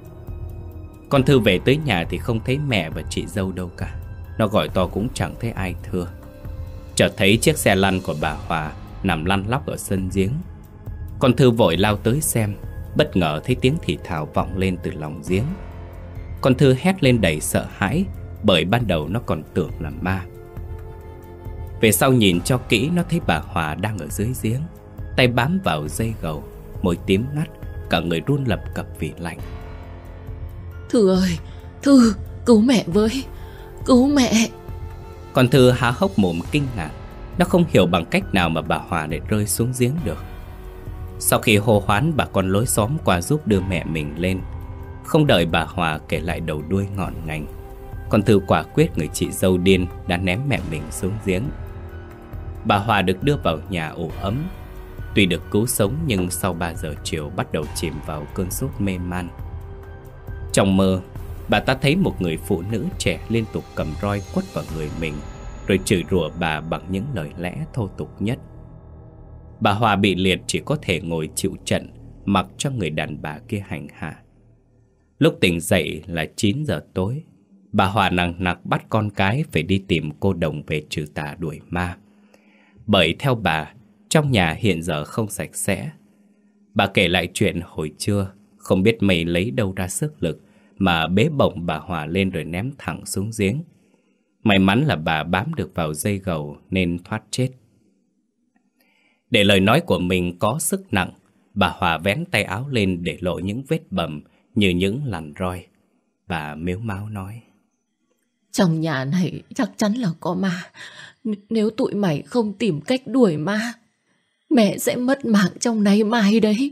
Con Thư về tới nhà thì không thấy mẹ và chị dâu đâu cả. Nó gọi to cũng chẳng thấy ai thưa. Chợt thấy chiếc xe lăn của bà Hòa nằm lăn lóc ở sân giếng. Con Thư vội lao tới xem. Bất ngờ thấy tiếng thì thào vọng lên từ lòng giếng. Con Thư hét lên đầy sợ hãi, bởi ban đầu nó còn tưởng là ma. Về sau nhìn cho kỹ, nó thấy bà Hòa đang ở dưới giếng, tay bám vào dây gầu, môi tím ngắt, cả người run lập cập vì lạnh. Thư ơi, Thư, cứu mẹ với, cứu mẹ. Con Thư há hốc mồm kinh ngạc. Nó không hiểu bằng cách nào mà bà Hòa lại rơi xuống giếng được. Sau khi hô hoán, bà con lối xóm qua giúp đưa mẹ mình lên. Không đợi bà Hòa kể lại đầu đuôi ngọn ngành, con Thư quả quyết người chị dâu điên đã ném mẹ mình xuống giếng. Bà Hòa được đưa vào nhà ủ ấm. Tuy được cứu sống nhưng sau ba giờ chiều bắt đầu chìm vào cơn sốt mê man. Trong mơ, bà ta thấy một người phụ nữ trẻ liên tục cầm roi quất vào người mình, rồi chửi rủa bà bằng những lời lẽ thô tục nhất. Bà Hòa bị liệt chỉ có thể ngồi chịu trận, mặc cho người đàn bà kia hành hạ. Lúc tỉnh dậy là chín giờ tối. Bà Hòa nằng nặc bắt con cái phải đi tìm cô đồng về trừ tà đuổi ma. Bởi theo bà, trong nhà hiện giờ không sạch sẽ. Bà kể lại chuyện hồi trưa, không biết Mây lấy đâu ra sức lực mà bế bổng bà Hòa lên rồi ném thẳng xuống giếng. May mắn là bà bám được vào dây gầu nên thoát chết. Để lời nói của mình có sức nặng, bà Hòa vén tay áo lên để lộ những vết bầm như những lằn roi. Bà mếu máo nói: Trong nhà này chắc chắn là có ma. Nếu tụi mày không tìm cách đuổi ma, mẹ sẽ mất mạng trong nay mai đấy.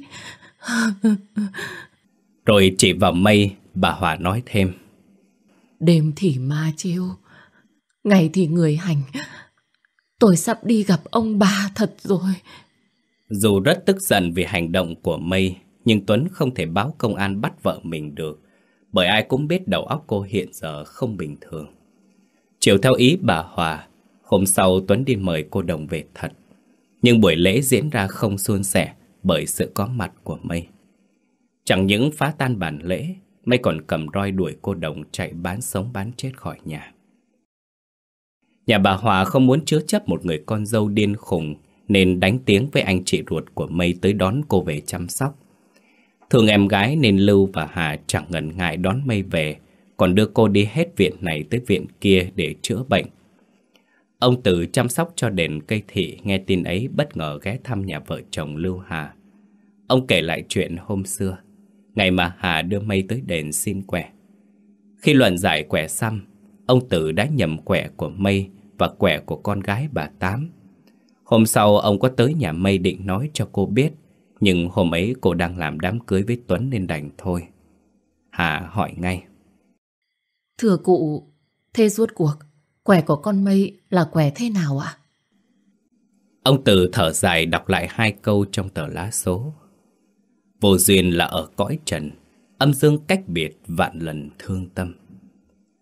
Rồi chỉ vào Mây, bà Hòa nói thêm: Đêm thì ma trêu, ngày thì người hành. Tôi sắp đi gặp ông bà thật rồi. Dù rất tức giận vì hành động của Mây, nhưng Tuấn không thể báo công an bắt vợ mình được, bởi ai cũng biết đầu óc cô hiện giờ không bình thường. Chiều theo ý bà Hòa, hôm sau Tuấn đi mời cô đồng về thật. Nhưng buổi lễ diễn ra không suôn sẻ bởi sự có mặt của Mây. Chẳng những phá tan bàn lễ, Mây còn cầm roi đuổi cô đồng chạy bán sống bán chết khỏi nhà. Nhà bà Hòa không muốn chứa chấp một người con dâu điên khùng, nên đánh tiếng với anh chị ruột của Mây tới đón cô về chăm sóc. Thương em gái nên Lưu và Hà chẳng ngần ngại đón Mây về, còn đưa cô đi hết viện này tới viện kia để chữa bệnh. Ông Từ chăm sóc cho đền cây thị nghe tin ấy bất ngờ ghé thăm nhà vợ chồng Lưu Hà. Ông kể lại chuyện hôm xưa, ngày mà Hà đưa Mây tới đền xin quẻ. Khi luận giải quẻ xăm, ông Từ đã nhầm quẻ của Mây và quẻ của con gái bà Tám. Hôm sau ông có tới nhà Mây định nói cho cô biết, nhưng hôm ấy cô đang làm đám cưới với Tuấn nên đành thôi. Hà hỏi ngay: Thưa cụ, thế rốt cuộc quẻ của con Mây là quẻ thế nào ạ? Ông Từ thở dài đọc lại hai câu trong tờ lá số: Vô duyên là ở cõi trần, âm dương cách biệt vạn lần thương tâm.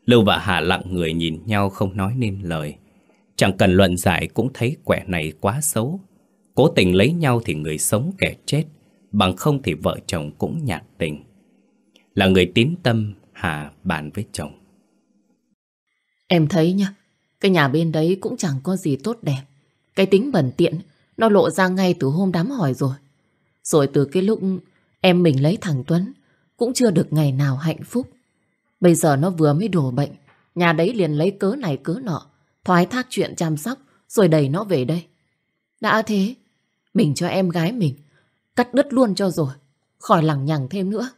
Lưu và Hà lặng người nhìn nhau không nói nên lời. Chẳng cần luận giải cũng thấy quẻ này quá xấu. Cố tình lấy nhau thì người sống kẻ chết, bằng không thì vợ chồng cũng nhạt tình. Là người tín tâm, Hà bàn với chồng. Em thấy nhá, cái nhà bên đấy cũng chẳng có gì tốt đẹp. Cái tính bẩn tiện nó lộ ra ngay từ hôm đám hỏi rồi. Rồi từ cái lúc em mình lấy thằng Tuấn cũng chưa được ngày nào hạnh phúc. Bây giờ nó vừa mới đổ bệnh, nhà đấy liền lấy cớ này cớ nọ, thoái thác chuyện chăm sóc rồi đẩy nó về đây. Đã thế, mình cho em gái mình cắt đứt luôn cho rồi, khỏi lằng nhằng thêm nữa.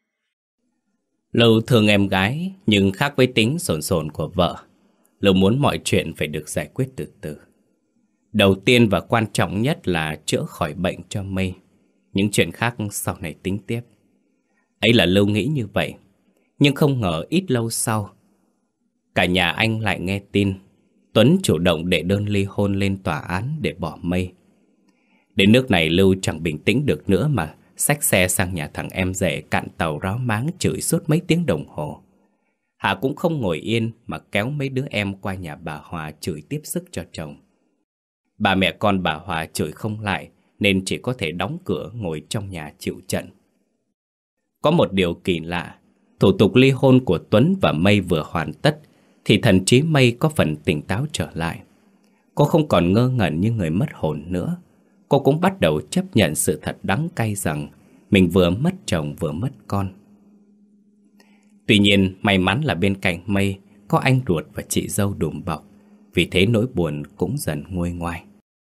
Lưu thương em gái nhưng khác với tính sồn sồn của vợ. Lưu muốn mọi chuyện phải được giải quyết từ từ. Đầu tiên và quan trọng nhất là chữa khỏi bệnh cho Mây. Những chuyện khác sau này tính tiếp. Ấy là Lưu nghĩ như vậy. Nhưng không ngờ ít lâu sau, cả nhà anh lại nghe tin Tuấn chủ động đệ đơn ly hôn lên tòa án để bỏ Mây. Đến nước này Lưu chẳng bình tĩnh được nữa mà xách xe sang nhà thằng em rể cạn tàu ráo máng chửi suốt mấy tiếng đồng hồ. Hà cũng không ngồi yên mà kéo mấy đứa em qua nhà bà Hòa chửi tiếp sức cho chồng. Bà mẹ con bà Hòa chửi không lại nên chỉ có thể đóng cửa ngồi trong nhà chịu trận. Có một điều kỳ lạ, thủ tục ly hôn của Tuấn và Mây vừa hoàn tất thì thần trí Mây có phần tỉnh táo trở lại. Cô không còn ngơ ngẩn như người mất hồn nữa. Cô cũng bắt đầu chấp nhận sự thật đắng cay rằng mình vừa mất chồng vừa mất con. Tuy nhiên may mắn là bên cạnh Mây có anh ruột và chị dâu đùm bọc. Vì thế nỗi buồn cũng dần nguôi ngoai.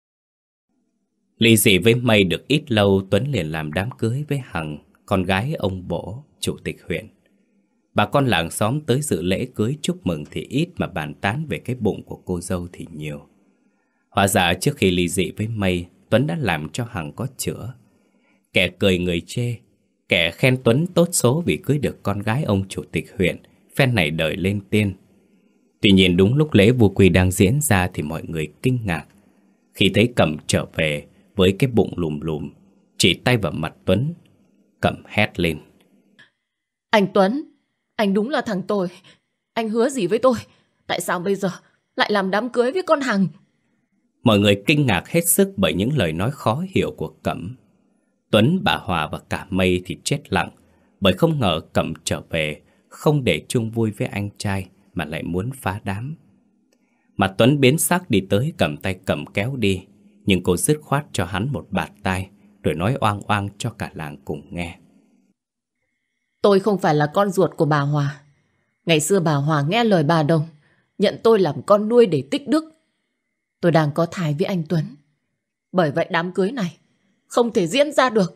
Ly dị với Mây được ít lâu, Tuấn liền làm đám cưới với Hằng, con gái ông Bổ, chủ tịch huyện. Bà con làng xóm tới dự lễ cưới chúc mừng thì ít mà bàn tán về cái bụng của cô dâu thì nhiều. Hóa ra trước khi ly dị với Mây, Tuấn đã làm cho Hằng có chữa. Kẻ cười người chê, kẻ khen Tuấn tốt số vì cưới được con gái ông chủ tịch huyện, phen này đời lên tiên. Tuy nhiên đúng lúc lễ vu quy đang diễn ra thì mọi người kinh ngạc khi thấy Cẩm trở về với cái bụng lùm lùm, chỉ tay vào mặt Tuấn. Cẩm hét lên. Anh Tuấn, anh đúng là thằng tôi. Anh hứa gì với tôi? Tại sao bây giờ lại làm đám cưới với con Hằng? Mọi người kinh ngạc hết sức bởi những lời nói khó hiểu của Cẩm. Tuấn, bà Hòa và cả Mây thì chết lặng bởi không ngờ Cẩm trở về không để chung vui với anh trai mà lại muốn phá đám. Mặt Tuấn biến sắc đi tới cầm tay Cẩm kéo đi, nhưng cô dứt khoát cho hắn một bạt tai rồi nói oang oang cho cả làng cùng nghe. Tôi không phải là con ruột của bà Hòa. Ngày xưa bà Hòa nghe lời bà Đồng, nhận tôi làm con nuôi để tích đức. Tôi đang có thai với anh Tuấn. Bởi vậy đám cưới này không thể diễn ra được.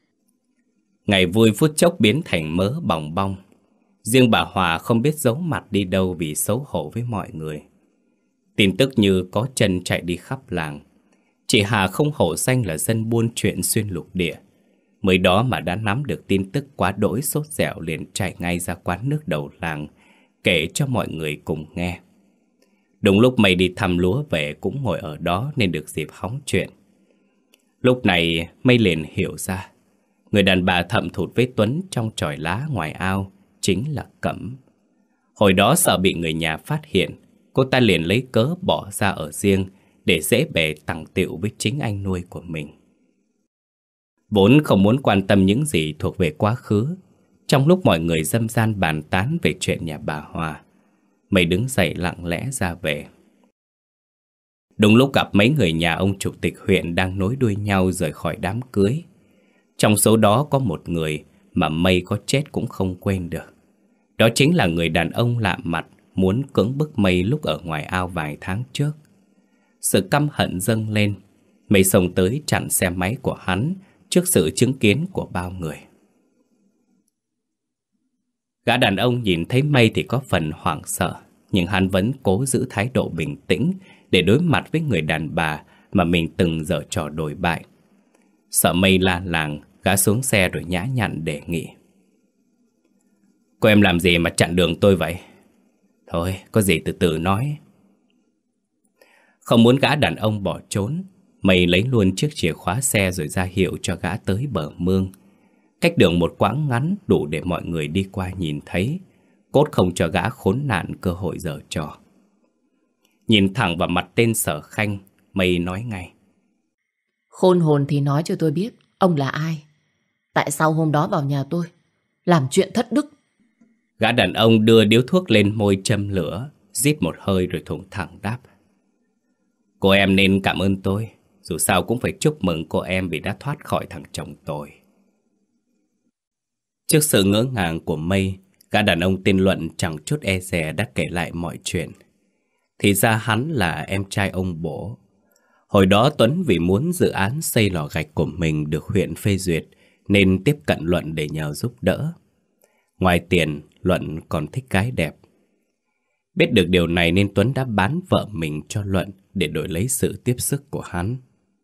Ngày vui phút chốc biến thành mớ bòng bong. Riêng bà Hòa không biết giấu mặt đi đâu vì xấu hổ với mọi người. Tin tức như có chân chạy đi khắp làng. Chị Hà không hổ danh là dân buôn chuyện xuyên lục địa. Mới đó mà đã nắm được tin tức quá đỗi sốt dẻo liền chạy ngay ra quán nước đầu làng, kể cho mọi người cùng nghe. Đúng lúc Mây đi thăm lúa về cũng ngồi ở đó nên được dịp hóng chuyện. Lúc này Mây liền hiểu ra, người đàn bà thậm thụt với Tuấn trong chòi lá ngoài ao chính là Cẩm. Hồi đó sợ bị người nhà phát hiện, cô ta liền lấy cớ bỏ ra ở riêng để dễ bề tằng tịu với chính anh nuôi của mình. Vốn không muốn quan tâm những gì thuộc về quá khứ, trong lúc mọi người dâm gian bàn tán về chuyện nhà bà Hòa, Mây đứng dậy lặng lẽ ra về. Đúng lúc gặp mấy người nhà ông chủ tịch huyện đang nối đuôi nhau rời khỏi đám cưới. Trong số đó có một người mà Mây có chết cũng không quên được. Đó chính là người đàn ông lạ mặt muốn cưỡng bức Mây lúc ở ngoài ao vài tháng trước. Sự căm hận dâng lên, Mây xông tới chặn xe máy của hắn trước sự chứng kiến của bao người. Gã đàn ông nhìn thấy Mây thì có phần hoảng sợ, nhưng hắn vẫn cố giữ thái độ bình tĩnh để đối mặt với người đàn bà mà mình từng giở trò đồi bại. Sợ Mây la làng, gã xuống xe rồi nhã nhặn đề nghị. Cô em làm gì mà chặn đường tôi vậy? Thôi, có gì từ từ nói. Không muốn gã đàn ông bỏ trốn, Mây lấy luôn chiếc chìa khóa xe rồi ra hiệu cho gã tới bờ mương. Cách đường một quãng ngắn đủ để mọi người đi qua nhìn thấy. cốt không cho gã khốn nạn cơ hội giở trò. Nhìn thẳng vào mặt tên Sở Khanh, Mây nói ngay. Khôn hồn thì nói cho tôi biết ông là ai. Tại sao hôm đó vào nhà tôi làm chuyện thất đức? Gã đàn ông đưa điếu thuốc lên môi châm lửa, rít một hơi rồi thủng thẳng đáp. Cô em nên cảm ơn tôi. Dù sao cũng phải chúc mừng cô em vì đã thoát khỏi thằng chồng tôi. Trước sự ngỡ ngàng của Mây, gã đàn ông tên Luận chẳng chút e dè đã kể lại mọi chuyện. Thì ra hắn là em trai ông bố. Hồi đó Tuấn vì muốn dự án xây lò gạch của mình được huyện phê duyệt nên tiếp cận Luận để nhờ giúp đỡ. Ngoài tiền, Luận còn thích gái đẹp. Biết được điều này nên Tuấn đã bán vợ mình cho Luận để đổi lấy sự tiếp sức của hắn.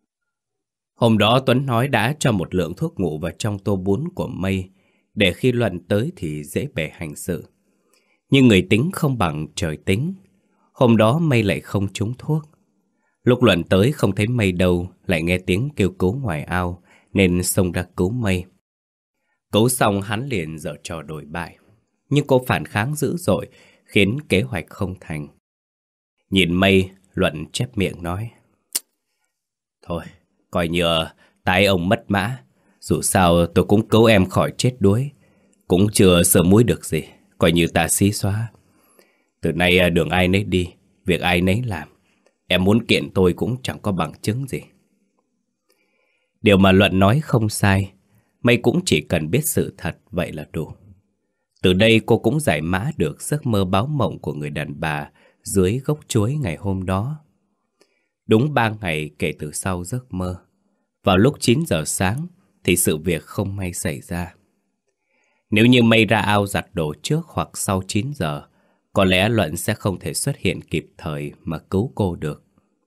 Hôm đó Tuấn nói đã cho một lượng thuốc ngủ vào trong tô bún của Mây để khi Luận tới thì dễ bề hành sự. Nhưng người tính không bằng trời tính. Hôm đó Mây lại không trúng thuốc. Lúc Luận tới không thấy Mây đâu, lại nghe tiếng kêu cứu ngoài ao nên xông ra cứu Mây. Cứu xong hắn liền giở trò đổi bại. Nhưng cô phản kháng dữ dội khiến kế hoạch không thành. Nhìn Mây, Luận chép miệng nói. Thôi, coi như tay ông mất mã. Dù sao tôi cũng cứu em khỏi chết đuối. Cũng chưa sửa mũi được gì. Coi như ta xí xóa. Từ nay đường ai nấy đi, việc ai nấy làm. Em muốn kiện tôi cũng chẳng có bằng chứng gì. Điều mà Luận nói không sai. Mây cũng chỉ cần biết sự thật vậy là đủ. Từ đây cô cũng giải mã được giấc mơ báo mộng của người đàn bà dưới gốc chuối ngày hôm đó. Đúng ba ngày kể từ sau giấc mơ, vào lúc chín giờ sáng thì sự việc không may xảy ra. Nếu như Mây ra ao giặt đồ trước hoặc sau chín giờ, có lẽ Luận sẽ không thể xuất hiện kịp thời mà cứu cô được.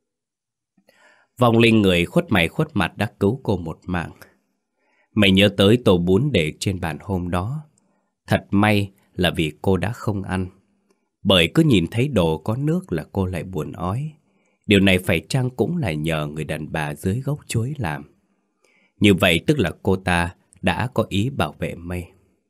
Vong linh người khuất mày khuất mặt đã cứu cô một mạng. Mày nhớ tới tô bún để trên bàn hôm đó. Thật may là vì cô đã không ăn. Bởi cứ nhìn thấy đồ có nước là cô lại buồn ói. Điều này phải chăng cũng là nhờ người đàn bà dưới gốc chuối làm. Như vậy tức là cô ta đã có ý bảo vệ Mây.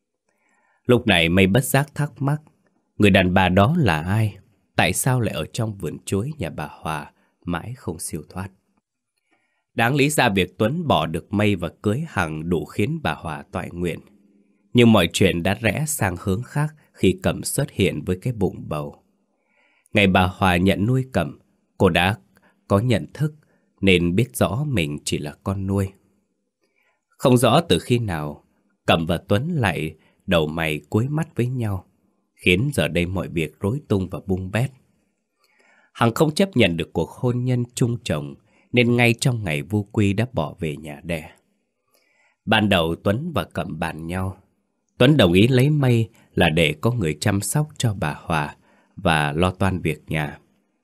Lúc này Mây bất giác thắc mắc. Người đàn bà đó là ai? Tại sao lại ở trong vườn chuối nhà bà Hòa mãi không siêu thoát? Đáng lý ra việc Tuấn bỏ được Mây và cưới Hằng đủ khiến bà Hòa toại nguyện. Nhưng mọi chuyện đã rẽ sang hướng khác khi Cẩm xuất hiện với cái bụng bầu. Ngày bà Hòa nhận nuôi Cẩm, cô đã có nhận thức nên biết rõ mình chỉ là con nuôi. Không rõ từ khi nào, Cẩm và Tuấn lại đầu mày cúi mắt với nhau, khiến giờ đây mọi việc rối tung và bung bét. Hằng không chấp nhận được cuộc hôn nhân chung chồng nên ngay trong ngày vu quy đã bỏ về nhà đẻ. Ban đầu Tuấn và Cẩm bàn nhau. Tuấn đồng ý lấy Mây là để có người chăm sóc cho bà Hòa và lo toan việc nhà.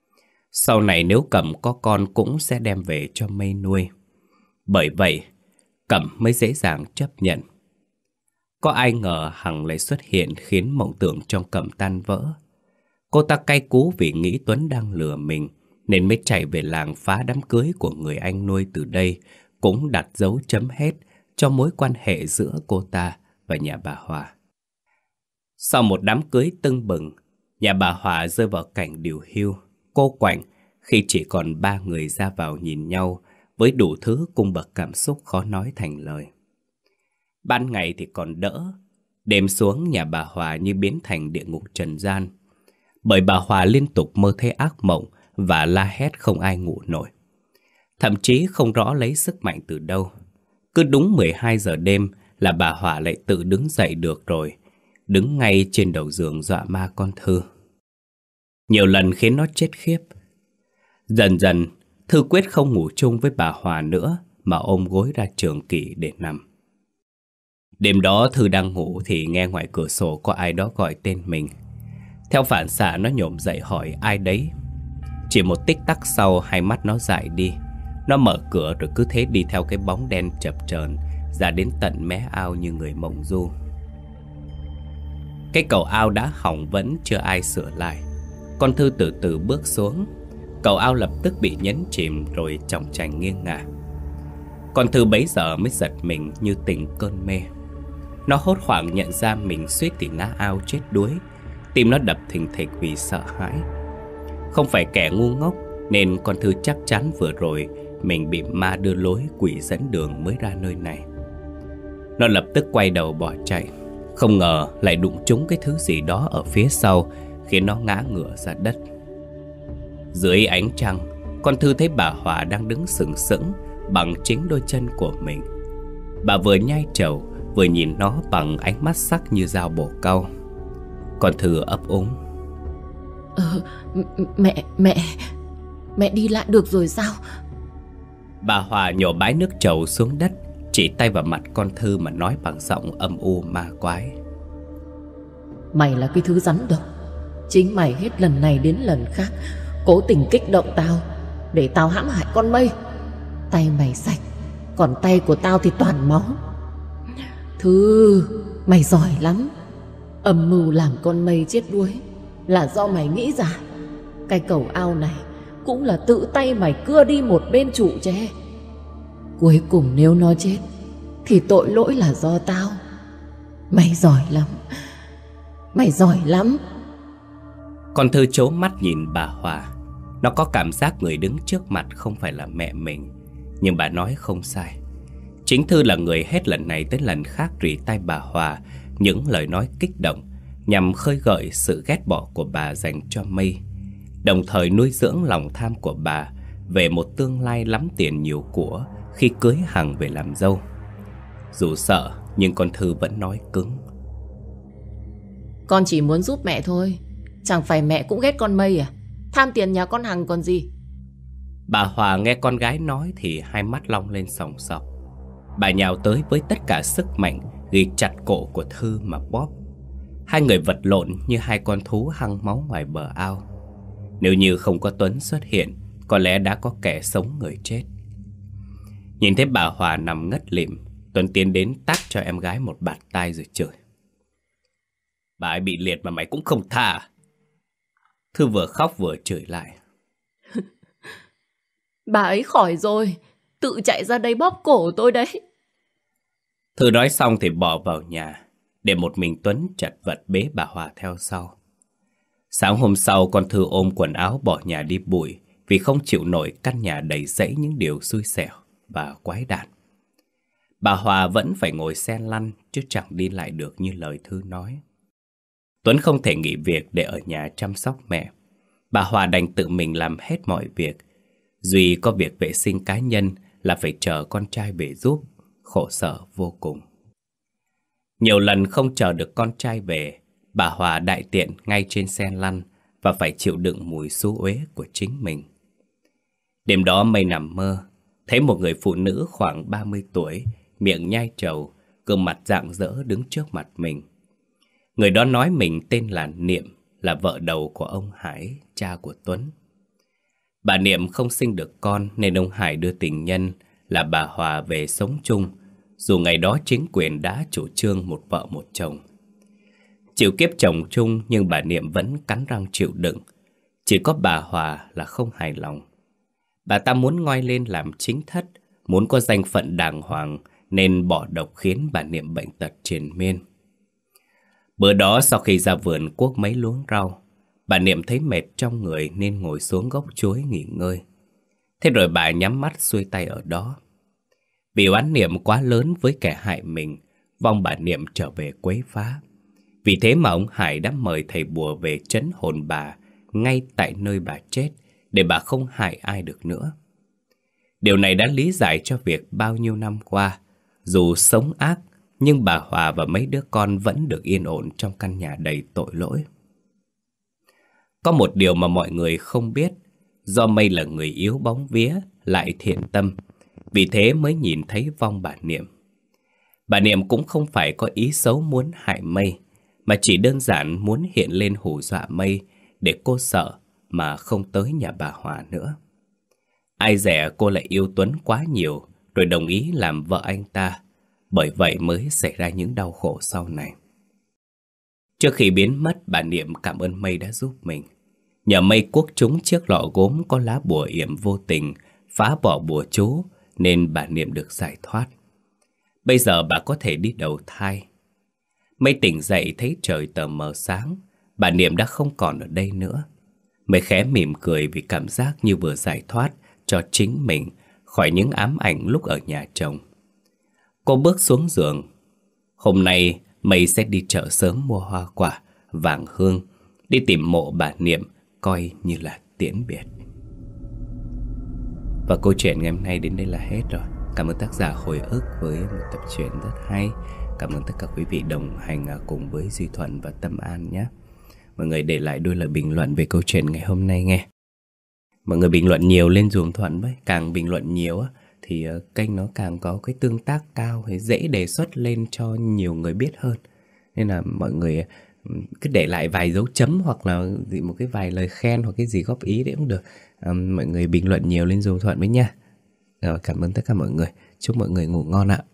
Sau này nếu Cẩm có con cũng sẽ đem về cho Mây nuôi. Bởi vậy, Cẩm mới dễ dàng chấp nhận. Có ai ngờ Hằng lại xuất hiện khiến mộng tưởng trong Cẩm tan vỡ. Cô ta cay cú vì nghĩ Tuấn đang lừa mình nên mới chạy về làng phá đám cưới của người anh nuôi. Từ đây cũng đặt dấu chấm hết cho mối quan hệ giữa cô ta và nhà bà Hòa. Sau một đám cưới tưng bừng, nhà bà Hòa rơi vào cảnh điều hiu, cô quạnh khi chỉ còn ba người ra vào nhìn nhau với đủ thứ cung bậc cảm xúc khó nói thành lời. Ban ngày thì còn đỡ, đêm xuống nhà bà Hòa như biến thành địa ngục trần gian. Bởi bà Hòa liên tục mơ thấy ác mộng và la hét không ai ngủ nổi. Thậm chí không rõ lấy sức mạnh từ đâu. Cứ đúng mười hai giờ đêm là bà Hòa lại tự đứng dậy được rồi, đứng ngay trên đầu giường dọa ma con Thư. Nhiều lần khiến nó chết khiếp. Dần dần, Thư quyết không ngủ chung với bà Hòa nữa mà ôm gối ra trường kỷ để nằm. Đêm đó Thư đang ngủ thì nghe ngoài cửa sổ có ai đó gọi tên mình. Theo phản xạ nó nhổm dậy hỏi ai đấy. Chỉ một tích tắc sau hai mắt nó dại đi. Nó mở cửa rồi cứ thế đi theo cái bóng đen chập chờn ra đến tận mé ao như người mộng du. Cái cầu ao đã hỏng vẫn chưa ai sửa lại. Con Thư từ từ bước xuống. Cầu ao lập tức bị nhấn chìm rồi chòng chành nghiêng ngả. Con Thư bấy giờ mới giật mình như tỉnh cơn mê. Nó hốt hoảng nhận ra mình suýt thì ngã ao chết đuối. Tim nó đập thình thịch vì sợ hãi. Không phải kẻ ngu ngốc nên con Thư chắc chắn vừa rồi mình bị ma đưa lối, quỷ dẫn đường mới ra nơi này. Nó lập tức quay đầu bỏ chạy. Không ngờ lại đụng trúng cái thứ gì đó ở phía sau, khiến nó ngã ngửa ra đất. Dưới ánh trăng, con Thư thấy bà Hòa đang đứng sừng sững bằng chính đôi chân của mình. Bà vừa nhai trầu vừa nhìn nó bằng ánh mắt sắc như dao bổ cau. Con Thư ấp úng: Ờ, mẹ, mẹ, mẹ đi lại được rồi sao? Bà Hòa nhổ bãi nước trầu xuống đất, chỉ tay vào mặt con Thư mà nói bằng giọng âm u ma quái: Mày là cái thứ rắn độc. Chính mày hết lần này đến lần khác cố tình kích động tao để tao hãm hại con Mây. Tay mày sạch, còn tay của tao thì toàn máu. Thư, mày giỏi lắm. Âm mưu làm con Mây chết đuối là do mày nghĩ ra. Cái cầu ao này cũng là tự tay mày cưa đi một bên trụ tre. Cuối cùng nếu nó chết thì tội lỗi là do tao. Mày giỏi lắm. Mày giỏi lắm. Con Thư trố mắt nhìn bà Hòa. Nó có cảm giác người đứng trước mặt không phải là mẹ mình. Nhưng bà nói không sai. Chính Thư là người hết lần này tới lần khác rỉ tai bà Hòa những lời nói kích động, nhằm khơi gợi sự ghét bỏ của bà dành cho Mây, đồng thời nuôi dưỡng lòng tham của bà về một tương lai lắm tiền nhiều của khi cưới Hằng về làm dâu. Dù sợ nhưng con Thư vẫn nói cứng: Con chỉ muốn giúp mẹ thôi. Chẳng phải mẹ cũng ghét con Mây à? Tham tiền nhà con Hằng còn gì. Bà Hòa nghe con gái nói thì hai mắt long lên sòng sọc. Bà nhào tới với tất cả sức mạnh, ghi chặt cổ của Thư mà bóp. Hai người vật lộn như hai con thú hăng máu ngoài bờ ao. Nếu như không có Tuấn xuất hiện, có lẽ đã có kẻ sống người chết. Nhìn thấy bà Hòa nằm ngất lịm, Tuấn tiến đến tát cho em gái một bạt tai rồi chửi: Bà ấy bị liệt mà mày cũng không tha. Thư vừa khóc vừa chửi lại: Bà ấy khỏi rồi, tự chạy ra đây bóp cổ tôi đấy. Thư nói xong thì bỏ vào nhà, để một mình Tuấn chật vật bế bà Hòa theo sau. Sáng hôm sau, con Thư ôm quần áo bỏ nhà đi bụi vì không chịu nổi căn nhà đầy rẫy những điều xui xẻo và quái đản. Bà Hòa vẫn phải ngồi xe lăn chứ chẳng đi lại được như lời Thư nói. Tuấn không thể nghỉ việc để ở nhà chăm sóc mẹ. Bà Hòa đành tự mình làm hết mọi việc. Duy có việc vệ sinh cá nhân là phải chờ con trai về giúp, khổ sở vô cùng. Nhiều lần không chờ được con trai về, bà Hòa đại tiện ngay trên xe lăn và phải chịu đựng mùi xú uế của chính mình. Đêm đó Mây nằm mơ, thấy một người phụ nữ khoảng ba mươi tuổi, miệng nhai trầu, gương mặt rạng rỡ đứng trước mặt mình. Người đó nói mình tên là Niệm, là vợ đầu của ông Hải, cha của Tuấn. Bà Niệm không sinh được con nên ông Hải đưa tình nhân là bà Hòa về sống chung, dù ngày đó chính quyền đã chủ trương một vợ một chồng. Chịu kiếp chồng chung nhưng bà Niệm vẫn cắn răng chịu đựng. Chỉ có bà Hòa là không hài lòng. Bà ta muốn ngoi lên làm chính thất, muốn có danh phận đàng hoàng nên bỏ độc khiến bà Niệm bệnh tật triền miên. Bữa đó sau khi ra vườn cuốc mấy luống rau, bà Niệm thấy mệt trong người nên ngồi xuống gốc chuối nghỉ ngơi. Thế rồi bà nhắm mắt xuôi tay ở đó. Vì oán niệm quá lớn với kẻ hại mình, vong bà Niệm trở về quấy phá. Vì thế mà ông Hải đã mời thầy bùa về trấn hồn bà ngay tại nơi bà chết, để bà không hại ai được nữa. Điều này đã lý giải cho việc bao nhiêu năm qua, dù sống ác, nhưng bà Hòa và mấy đứa con vẫn được yên ổn trong căn nhà đầy tội lỗi. Có một điều mà mọi người không biết, do Mây là người yếu bóng vía, lại thiện tâm, vì thế mới nhìn thấy vong bà Niệm. Bà Niệm cũng không phải có ý xấu muốn hại Mây, mà chỉ đơn giản muốn hiện lên hù dọa Mây để cô sợ mà không tới nhà bà Hòa nữa. Ai dè cô lại yêu Tuấn quá nhiều rồi đồng ý làm vợ anh ta, bởi vậy mới xảy ra những đau khổ sau này. Trước khi biến mất, bà Niệm cảm ơn Mây đã giúp mình. Nhờ Mây cuốc trúng chiếc lọ gốm có lá bùa yểm vô tình, phá bỏ bùa chú, nên bà Niệm được giải thoát. Bây giờ bà có thể đi đầu thai. Mây tỉnh dậy thấy trời tờ mờ sáng. bà Niệm đã không còn ở đây nữa. Mới khẽ mỉm cười vì cảm giác như vừa giải thoát cho chính mình khỏi những ám ảnh lúc ở nhà chồng. Cô bước xuống giường. Hôm nay Mây sẽ đi chợ sớm mua hoa quả, vàng hương, đi tìm mộ bà Niệm, coi như là tiễn biệt. Và câu chuyện ngày hôm nay đến đây là hết rồi. Cảm ơn tác giả Hồi ức với một tập truyện rất hay. Cảm ơn tất cả quý vị đồng hành cùng với Duy Thuận và Tâm An nhé. Mọi người để lại đôi lời bình luận về câu chuyện ngày hôm nay nghe. Mọi người bình luận nhiều lên dùm Thuận với. Càng bình luận nhiều thì kênh nó càng có cái tương tác cao, dễ đề xuất lên cho nhiều người biết hơn. Nên là mọi người cứ để lại vài dấu chấm hoặc là một cái vài lời khen hoặc cái gì góp ý đấy cũng được. À, mọi người bình luận nhiều lên dùm Thuận với nha. Rồi, cảm ơn tất cả mọi người. Chúc mọi người ngủ ngon ạ.